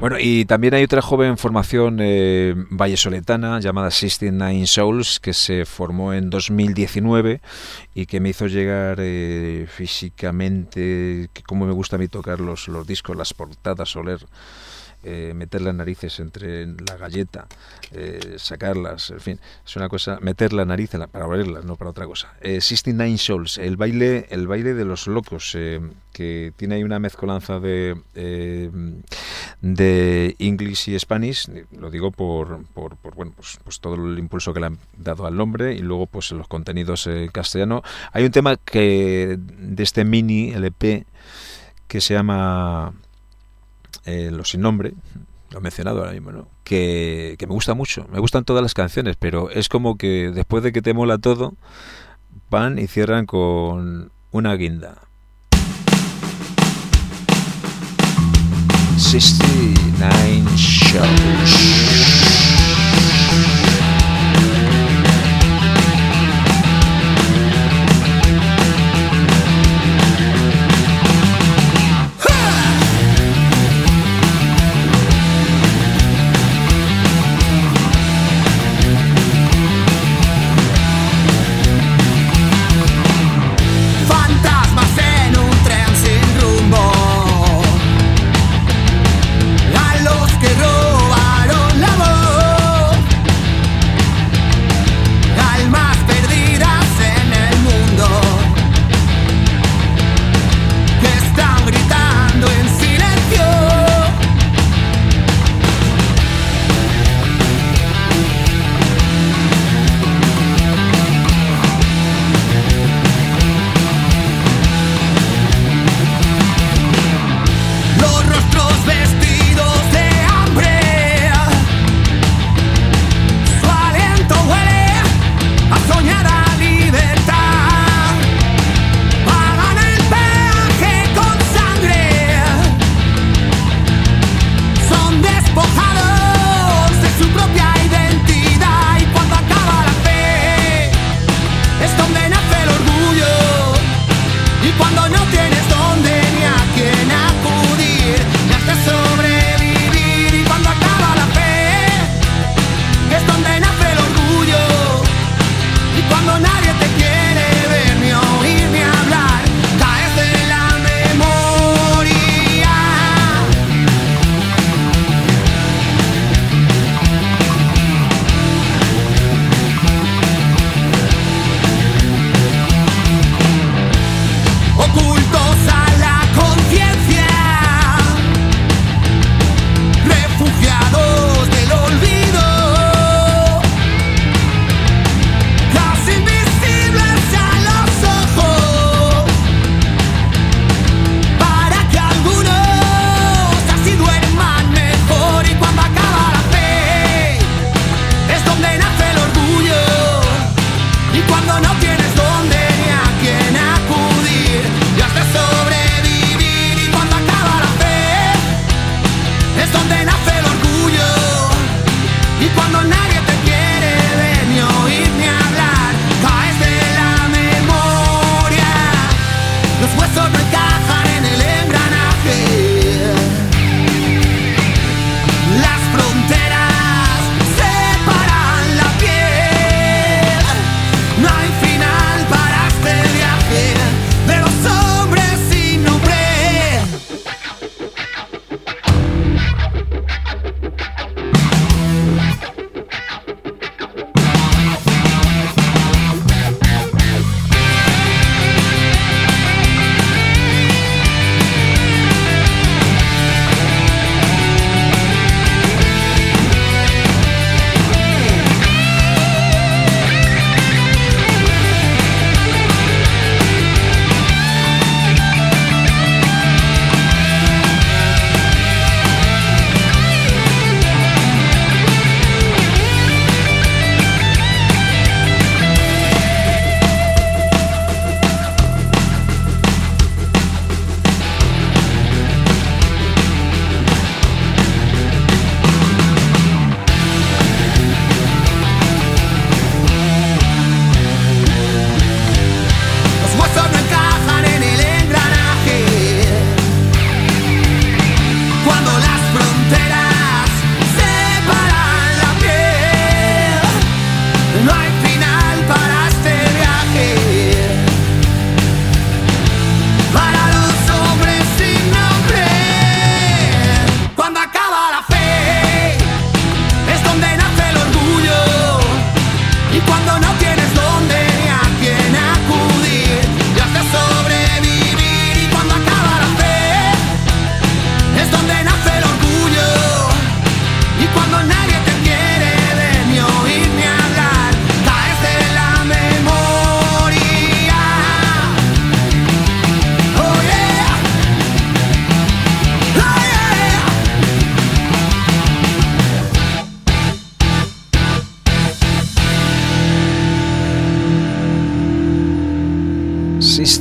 Bueno, y también hay otra joven formación eh, vallesoletana llamada sesenta y nueve Souls, que se formó en dos mil diecinueve y que me hizo llegar eh, físicamente, que como me gusta a mí tocar los, los discos, las portadas, oler, eh, meter las narices entre la galleta, eh, sacarlas, en fin, es una cosa, meter la nariz en la, para olerlas, no para otra cosa. Eh, sesenta y nueve Souls, el baile, el baile de los locos, eh, que tiene ahí una mezcolanza de eh, de English y Spanish, lo digo por, por, por bueno, pues, pues todo el impulso que le han dado al nombre, y luego pues los contenidos en castellano. Hay un tema que de este mini L P que se llama eh, Los sin nombre, lo he mencionado ahora mismo, ¿no? Que, que me gusta mucho, me gustan todas las canciones, pero es como que después de que te mola todo, van y cierran con una guinda. sesenta y nueve Shows. A los que robaron la voz.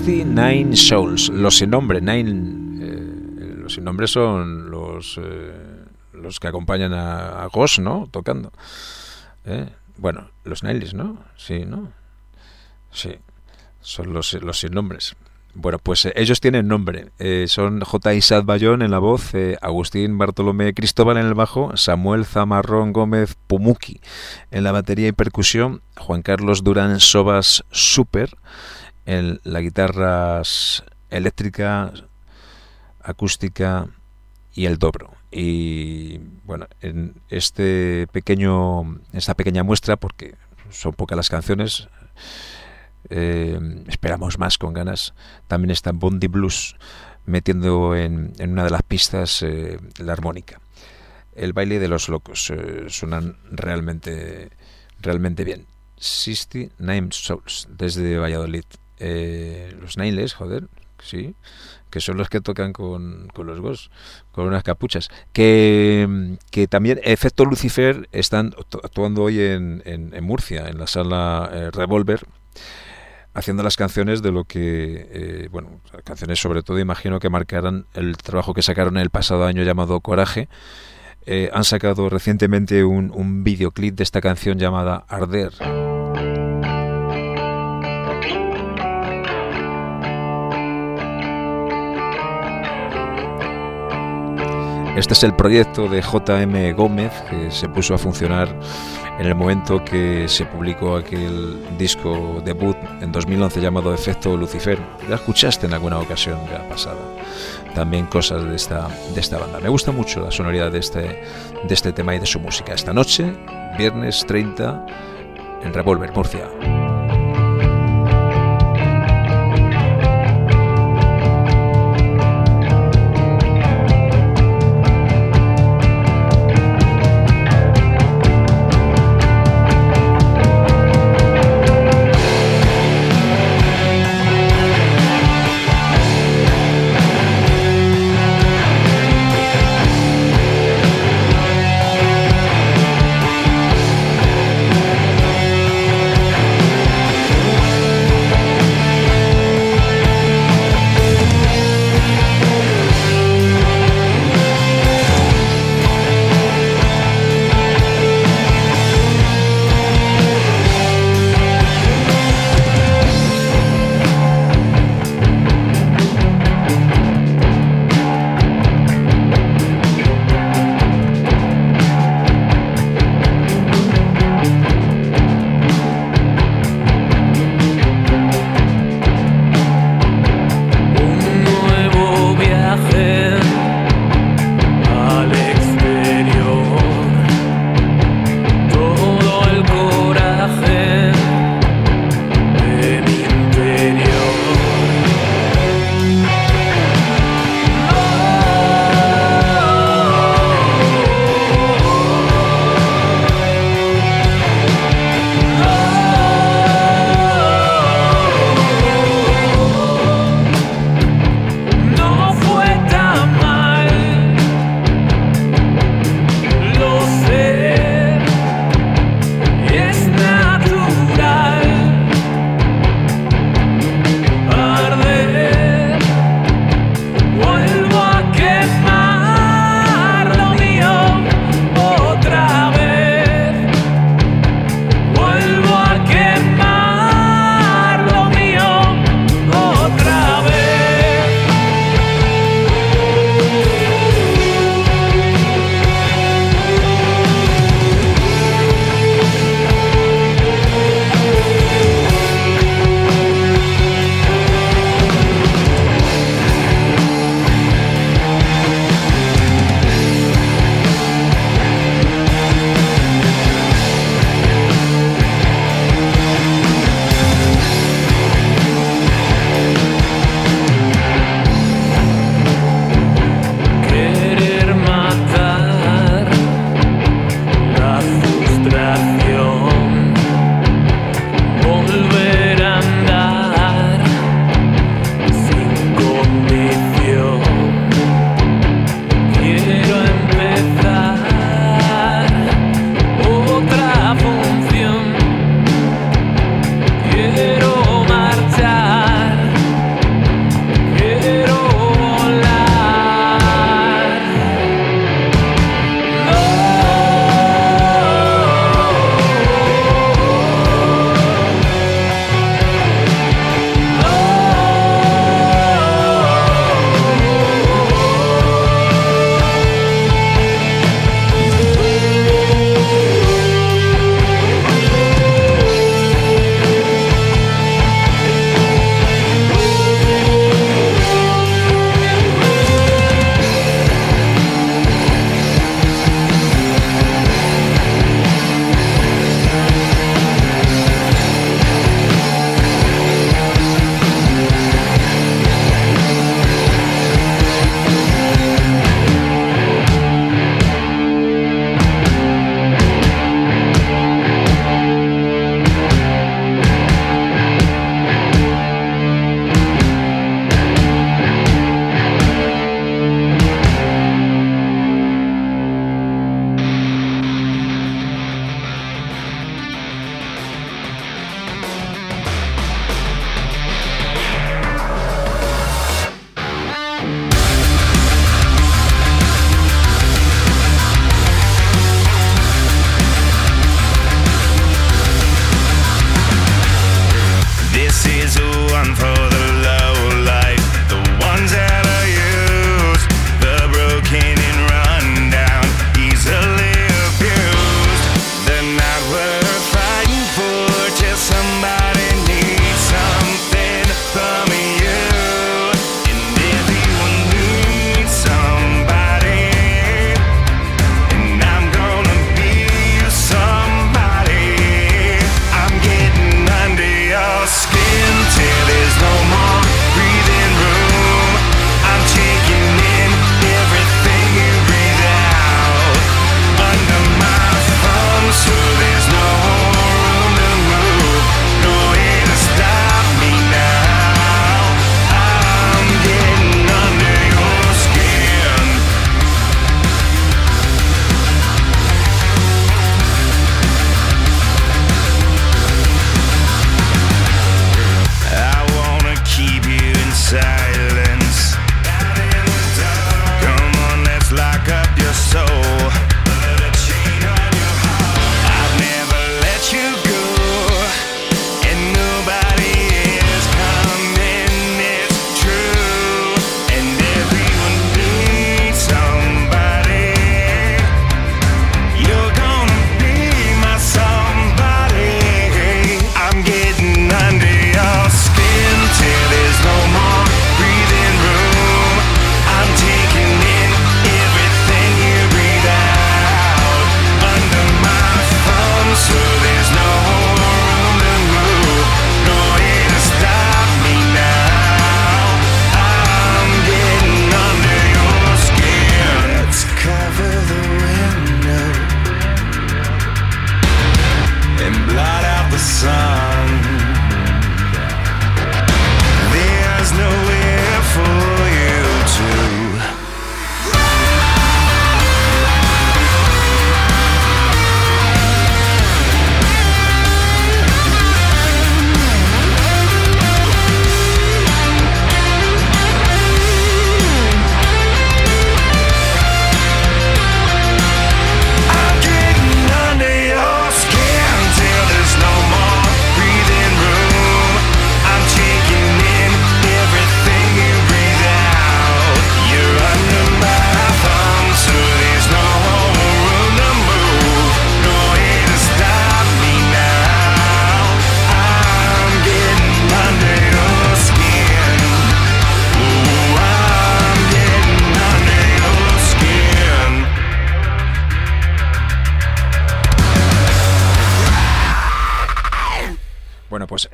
sesenta y nueve Souls, los sin nombre. Nine, eh, los sin nombre son los eh, los que acompañan a, a Ghost, ¿no? Tocando. ¿Eh? Bueno, los Niles, ¿no? Sí, ¿no? Sí, son los, los sin nombres. Bueno, pues eh, ellos tienen nombre. Eh, son J. Isaac Bayón en la voz, eh, Agustín Bartolomé Cristóbal en el bajo, Samuel Zamarrón Gómez Pumuki en la batería y percusión, Juan Carlos Durán Sobas Super en la guitarra eléctrica, acústica y el dobro. Y bueno, en este pequeño, esta pequeña muestra, porque son pocas las canciones, eh, esperamos más con ganas. También está Bondi Blues metiendo en, en una de las pistas eh, la armónica. El baile de los locos, eh, suenan realmente, realmente bien. sesenta y nueve Souls desde Valladolid. Eh, los Niles, joder, sí, que son los que tocan con, con los Ghosts, con unas capuchas, que, que también Efecto Lucifer están actuando hoy en, en, en Murcia, en la sala eh, Revolver, haciendo las canciones de lo que, eh, bueno, canciones sobre todo, imagino que marcarán el trabajo que sacaron el pasado año llamado Coraje. Eh, han sacado recientemente un, un videoclip de esta canción llamada Arder. Este es el proyecto de J M Gómez, que se puso a funcionar en el momento que se publicó aquel disco debut en dos mil once llamado Efecto Lucifer. Ya escuchaste en alguna ocasión ya pasada también cosas de esta, de esta banda. Me gusta mucho la sonoridad de este, de este tema y de su música. Esta noche, viernes treinta, en Revolver, Murcia. We'll be right back.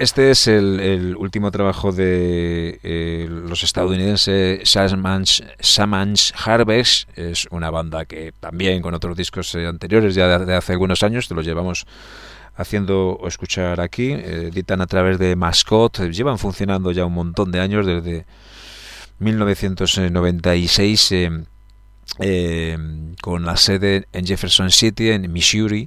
Este es el, el último trabajo de eh, los estadounidenses Samans, Samans Harvest. Es una banda que también con otros discos eh, anteriores, ya de, de hace algunos años, te los llevamos haciendo escuchar aquí. Eh, editan a través de Mascot, llevan funcionando ya un montón de años, desde mil novecientos noventa y seis, eh, eh, con la sede en Jefferson City, en Missouri,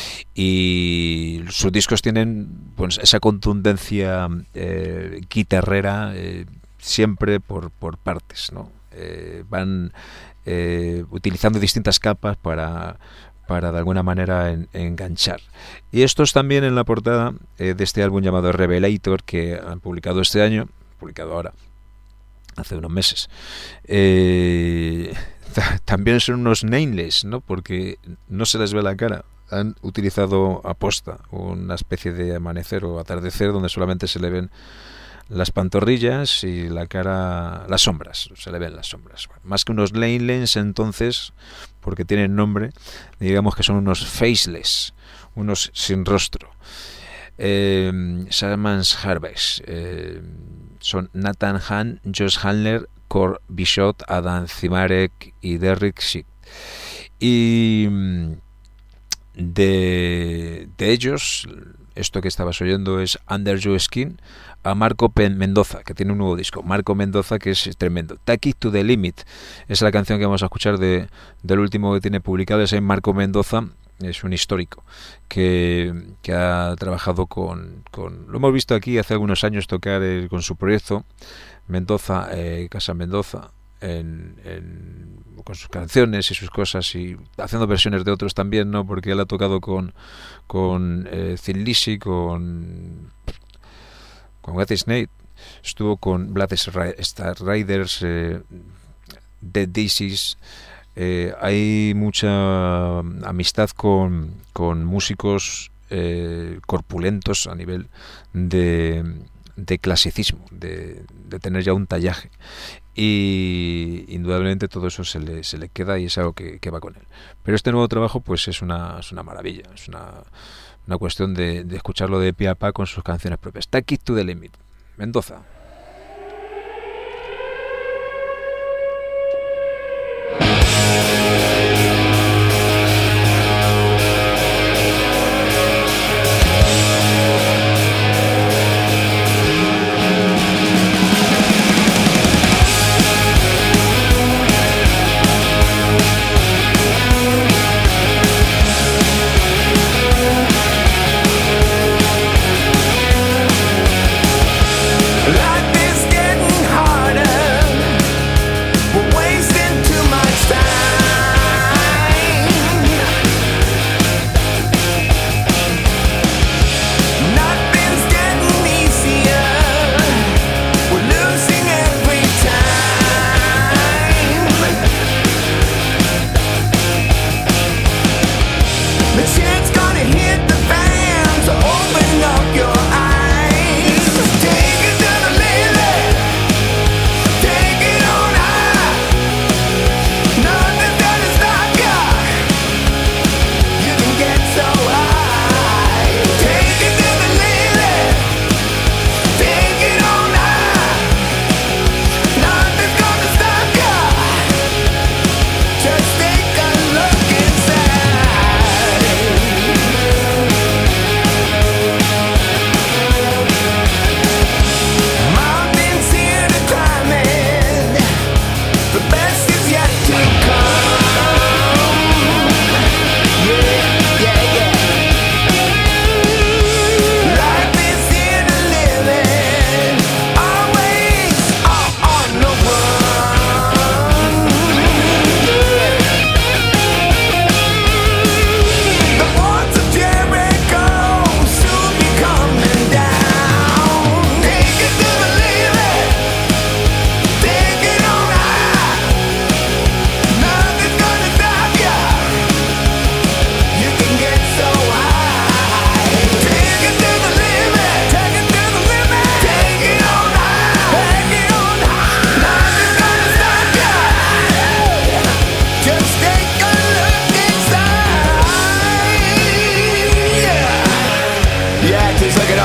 y sus discos tienen pues esa contundencia eh, guitarrera, eh, siempre por, por partes, ¿no? Eh, van eh, utilizando distintas capas para para de alguna manera en, enganchar. Y estos también en la portada eh, de este álbum llamado Revelator, que han publicado este año, publicado ahora, hace unos meses. Eh, también son unos nameless, ¿no? Porque no se les ve la cara. Han utilizado aposta una especie de amanecer o atardecer donde solamente se le ven las pantorrillas y la cara, las sombras, se le ven las sombras. Bueno, más que unos nameless, entonces, porque tienen nombre, digamos que son unos faceless, unos sin rostro. Eh, Samans Harvest, eh, son Nathan Hahn, Josh Handler, Cor Bishop, Adam Zimarek y Derrick Schick. Y de, de ellos, esto que estabas oyendo es Under Your Skin, a Marco Pen Mendoza, que tiene un nuevo disco. Marco Mendoza, que es tremendo. Take It to the Limit es la canción que vamos a escuchar de, del último que tiene publicado. Es en Marco Mendoza, es un histórico que, que ha trabajado con, con... Lo hemos visto aquí hace algunos años tocar eh, con su proyecto Mendoza, eh, Casa Mendoza, en, en, con sus canciones y sus cosas, y haciendo versiones de otros también, ¿no? Porque él ha tocado con, con eh, Thin Lizzy, con... con White Snake, estuvo con Blood Star Riders, eh, Dead Daisies. Eh, hay mucha amistad con, con músicos eh, corpulentos a nivel de, de clasicismo, de, de tener ya un tallaje, y indudablemente todo eso se le, se le queda y es algo que, que va con él. Pero este nuevo trabajo pues es una, es una maravilla, es una una cuestión de, de escucharlo de pie a pa con sus canciones propias. Take It to the Limit, Mendoza. Life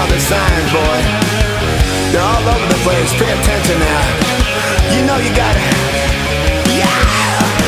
all the signs, boy. They're all over the place. Pay attention now. You know you gotta. Yeah!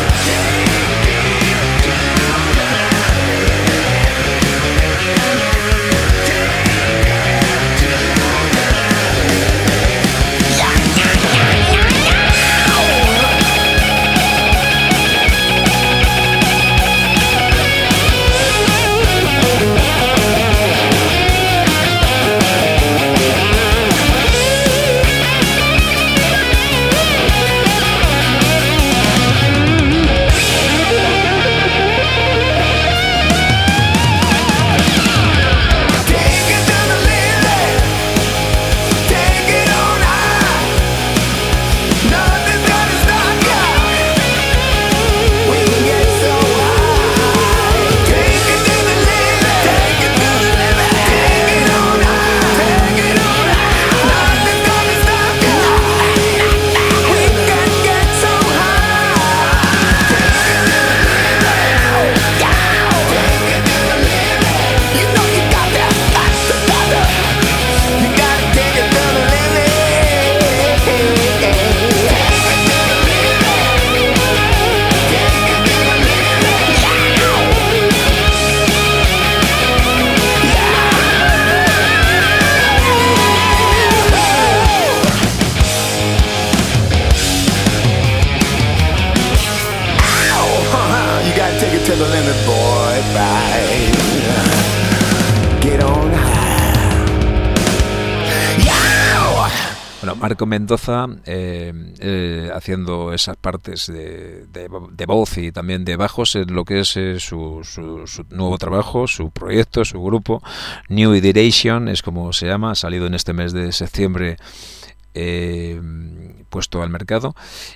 Marco Mendoza eh, eh, haciendo esas partes de, de, de voz y también de bajos en lo que es eh, su, su, su nuevo trabajo, su proyecto, su grupo New Iteration es como se llama, ha salido en este mes de septiembre, eh, puesto al mercado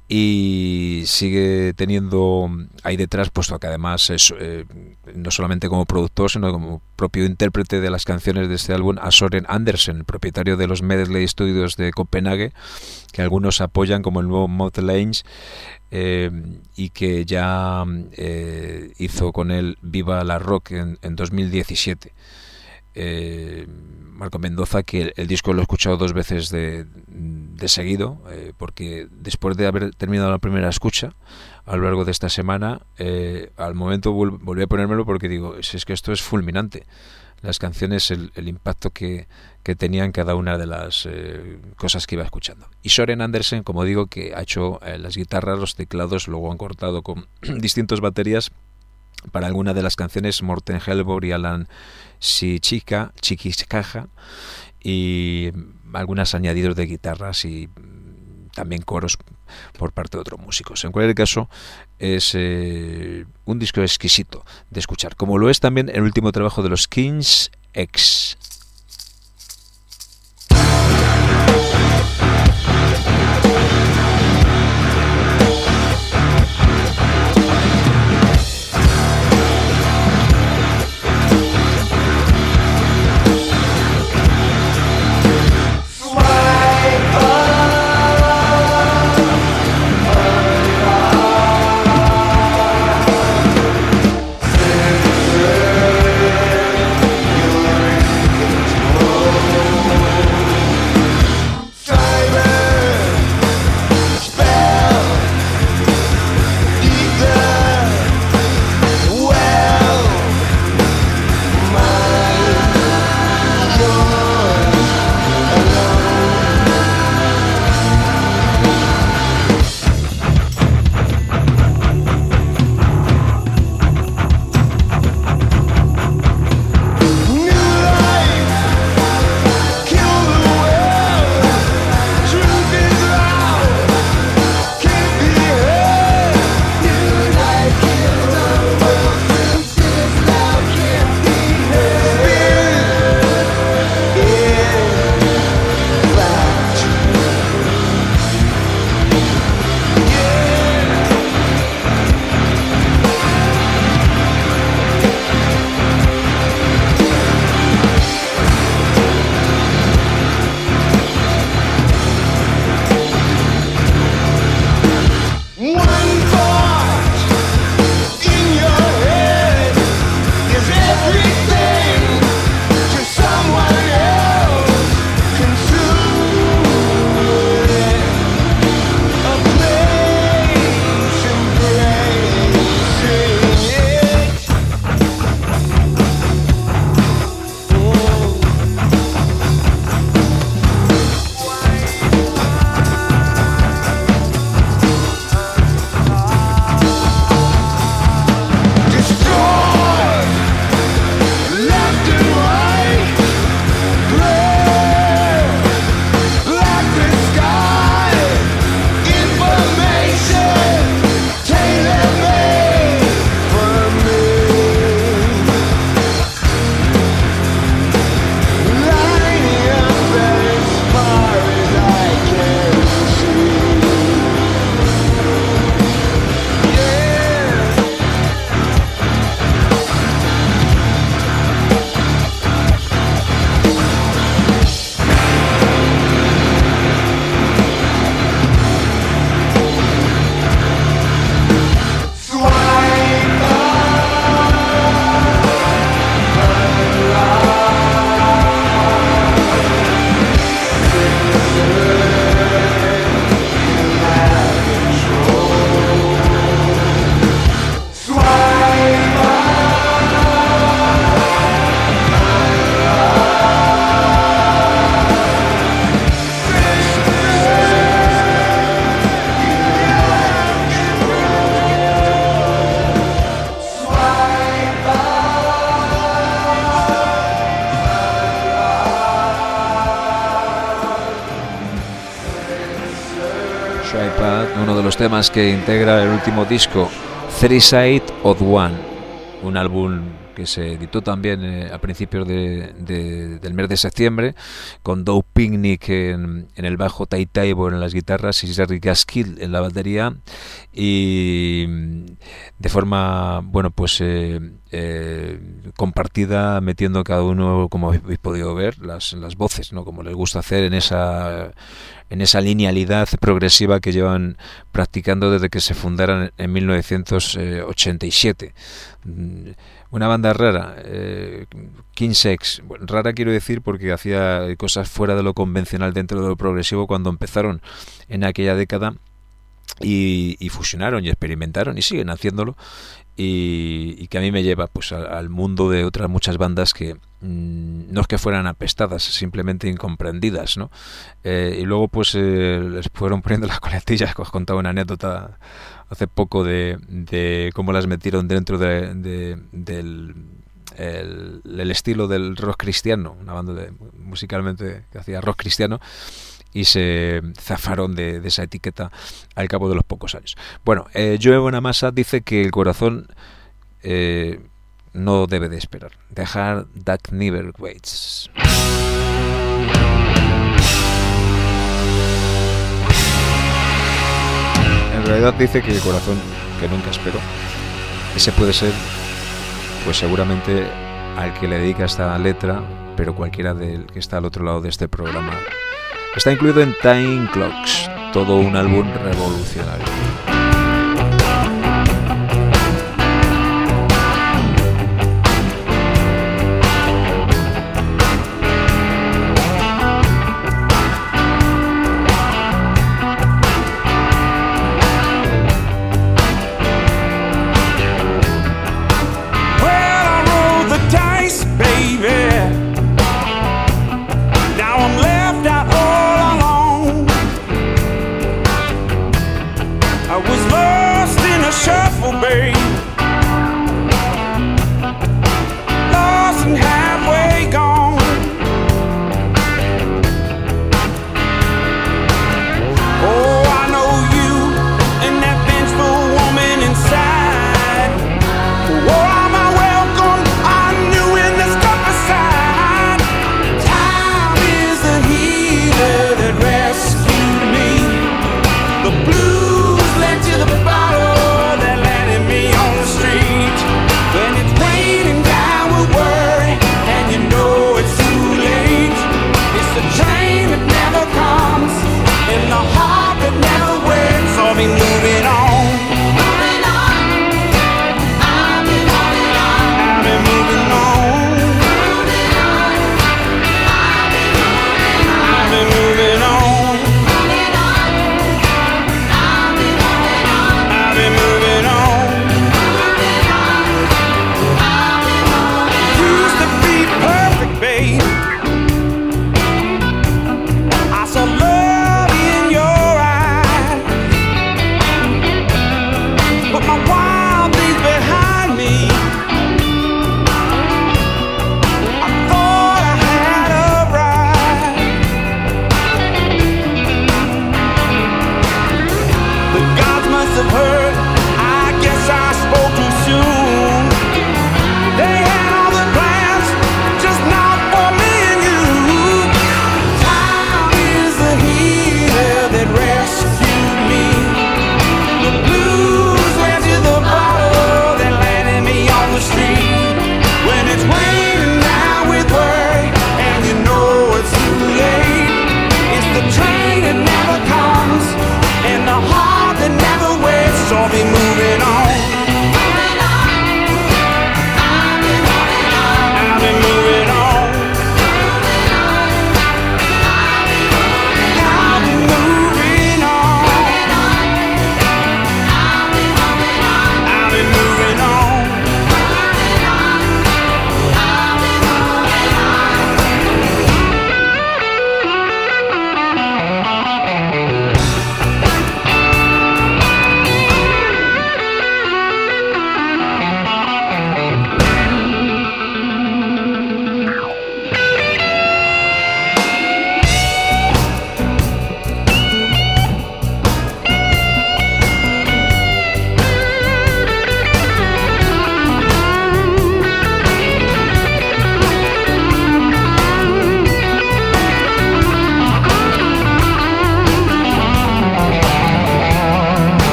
y sigue teniendo ahí detrás, puesto que además es eh, no solamente como productor sino como propio intérprete de las canciones de este álbum, a Søren Andersen, propietario de los Medley Studios de Copenhague, que algunos apoyan como el nuevo Mouth Lanes, eh, y que ya eh, hizo con él Viva la Rock en, en dos mil diecisiete. Eh, Marco Mendoza, que el, el disco lo he escuchado dos veces de, de seguido, eh, porque después de haber terminado la primera escucha a lo largo de esta semana, eh, al momento vol- volví a ponérmelo porque digo, es, es que esto es fulminante. Las canciones, el, el impacto que, que tenían cada una de las eh, cosas que iba escuchando. Y Søren Andersen, como digo, que ha hecho eh, las guitarras, los teclados, luego han cortado con distintas baterías para alguna de las canciones, Morten Helborg y Alan Chichica, Chiquicaja, y algunas añadidos de guitarras y también coros por parte de otros músicos. En cualquier caso, es eh, un disco exquisito de escuchar, como lo es también el último trabajo de los King's X. You're los temas que integra el último disco, Three Side of One, un álbum que se editó también eh, a principios de, de, del mes de septiembre, con Doug Picnic en, en el bajo, Ty Tabor en las guitarras y Jerry Gaskill en la batería, y de forma, bueno, pues eh, eh, compartida, metiendo cada uno, como habéis podido ver, las, las voces, ¿no? Como les gusta hacer en esa en esa linealidad progresiva que llevan practicando desde que se fundaron en mil novecientos ochenta y siete. Una banda rara, eh, King Sex, bueno, rara quiero decir porque hacía cosas fuera de lo convencional dentro de lo progresivo cuando empezaron en aquella década, y, y fusionaron y experimentaron y siguen haciéndolo, y, y que a mí me lleva pues al, al mundo de otras muchas bandas que mmm, no es que fueran apestadas, simplemente incomprendidas, ¿no? Eh, y luego pues eh, les fueron poniendo las coletillas, que os contaba una anécdota hace poco de, de cómo las metieron dentro de, de, del el, el estilo del rock cristiano, una banda de, musicalmente que hacía rock cristiano, y se zafaron de, de esa etiqueta al cabo de los pocos años. Bueno, eh, Joe Bonamassa dice que el corazón eh, no debe de esperar. The heart that never waits. En realidad dice que el corazón que nunca esperó. Ese puede ser, pues seguramente, al que le dedica esta letra, pero cualquiera del que está al otro lado de este programa. Está incluido en Time Clocks, todo un álbum revolucionario.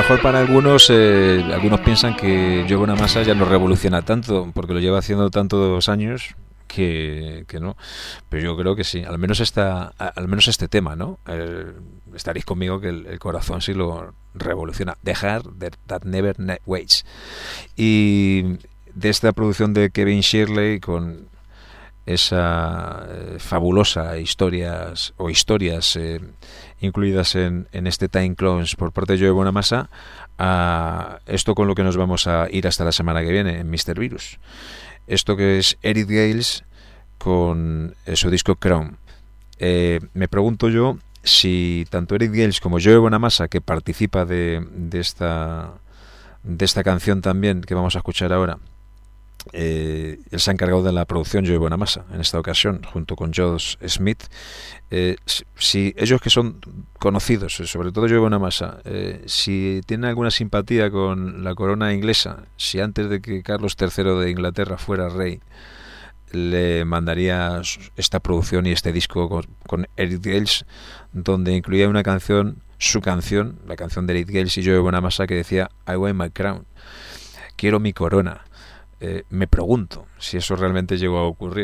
mejor para algunos, eh, algunos piensan que Joe Bonamassa ya no revoluciona tanto, porque lo lleva haciendo tantos años que, que no. Pero yo creo que sí, al menos esta, al menos este tema, ¿no? El, estaréis conmigo que el, el corazón sí lo revoluciona. The Heart That Never Waits. Y de esta producción de Kevin Shirley con esa eh, fabulosa historias o historias eh, incluidas en, en este Time Clones por parte de Joe Bonamassa, a esto con lo que nos vamos a ir hasta la semana que viene en mister Virus. Esto que es Eric Gales con eh, su disco Crown. Eh, me pregunto yo si tanto Eric Gales como Joe Bonamassa, que participa de, de esta de esta canción también que vamos a escuchar ahora, Eh, él se ha encargado de la producción, Joe Bonamassa, en esta ocasión, junto con Josh Smith. Eh, si, si ellos que son conocidos, sobre todo Joe Bonamassa, eh, si tienen alguna simpatía con la corona inglesa, si antes de que Carlos tercero de Inglaterra fuera rey, le mandaría esta producción y este disco con, con Eric Gales, donde incluía una canción, su canción, la canción de Eric Gales y Joe Bonamassa, que decía I want my crown, quiero mi corona. Eh, me pregunto si eso realmente llegó a ocurrir.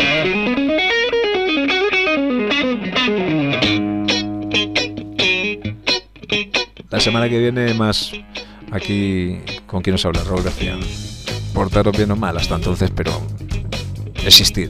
La semana que viene más aquí con quien nos habla, Raúl García. Portaros bien o mal hasta entonces, pero existir.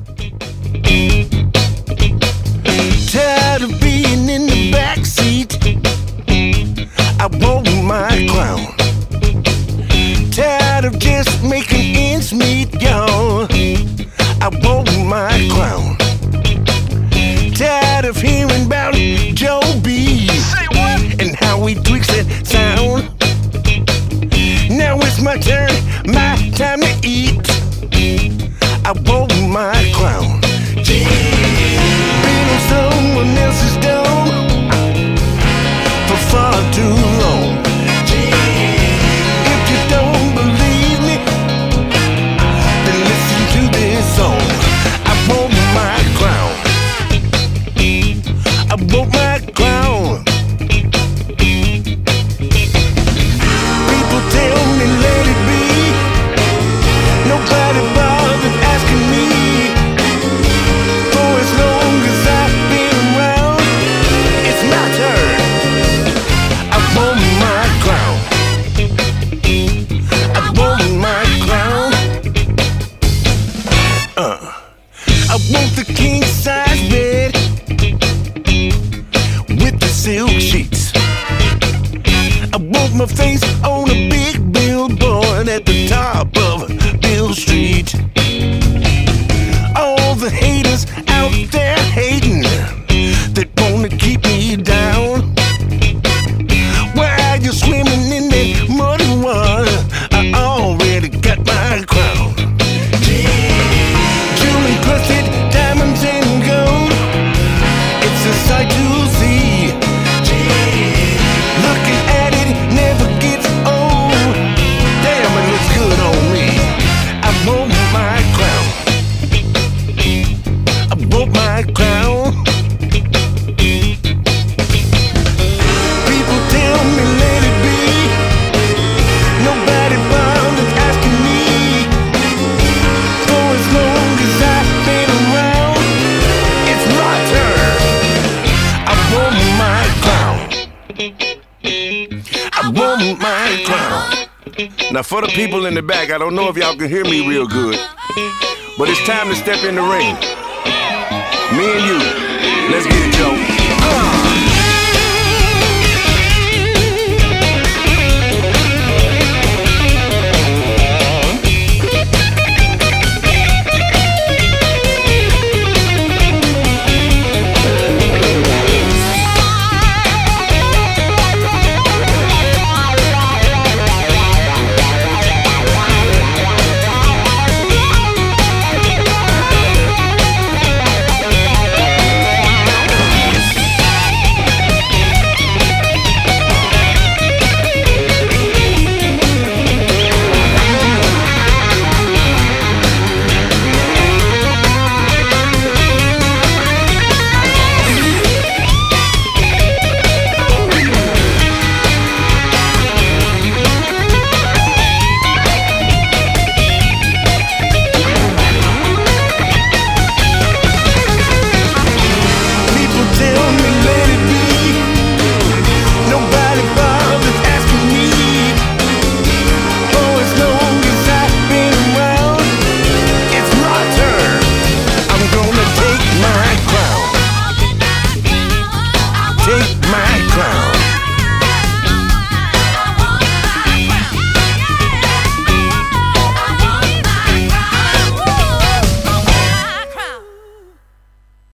Tired of being in the backseat, I want my crown. Tired of just making ends meet, y'all. I want my crown. Tired of hearing about Joe B. Say what? And how he tweaks that sound. Now it's my turn, my time to eat. I want my crown. Yeah. Been in someone else's dome for far too long. I want my crown. I want my crown. People tell me let it be. Nobody bothered asking me. For as long as I've been around, it's my turn. I want my crown. I want my crown. Uh. I want the king-size bed with the silk sheets. I want my face on a big billboard at the top of Bill Street. All the haters out there hating that wanna keep me down. While you're swimming in that muddy water, I already got my crown. Encrusted diamonds and gold, it's a sight to see. Looking at it never gets old. Damn, it looks good on me. I want my crown. I want my crown. People tell me let it be. Nobody bothered asking me. For as long as I I want my crown. Now for the people in the back, I don't know if y'all can hear me real good, but it's time to step in the ring. Me and you, let's get it, Joe. Uh.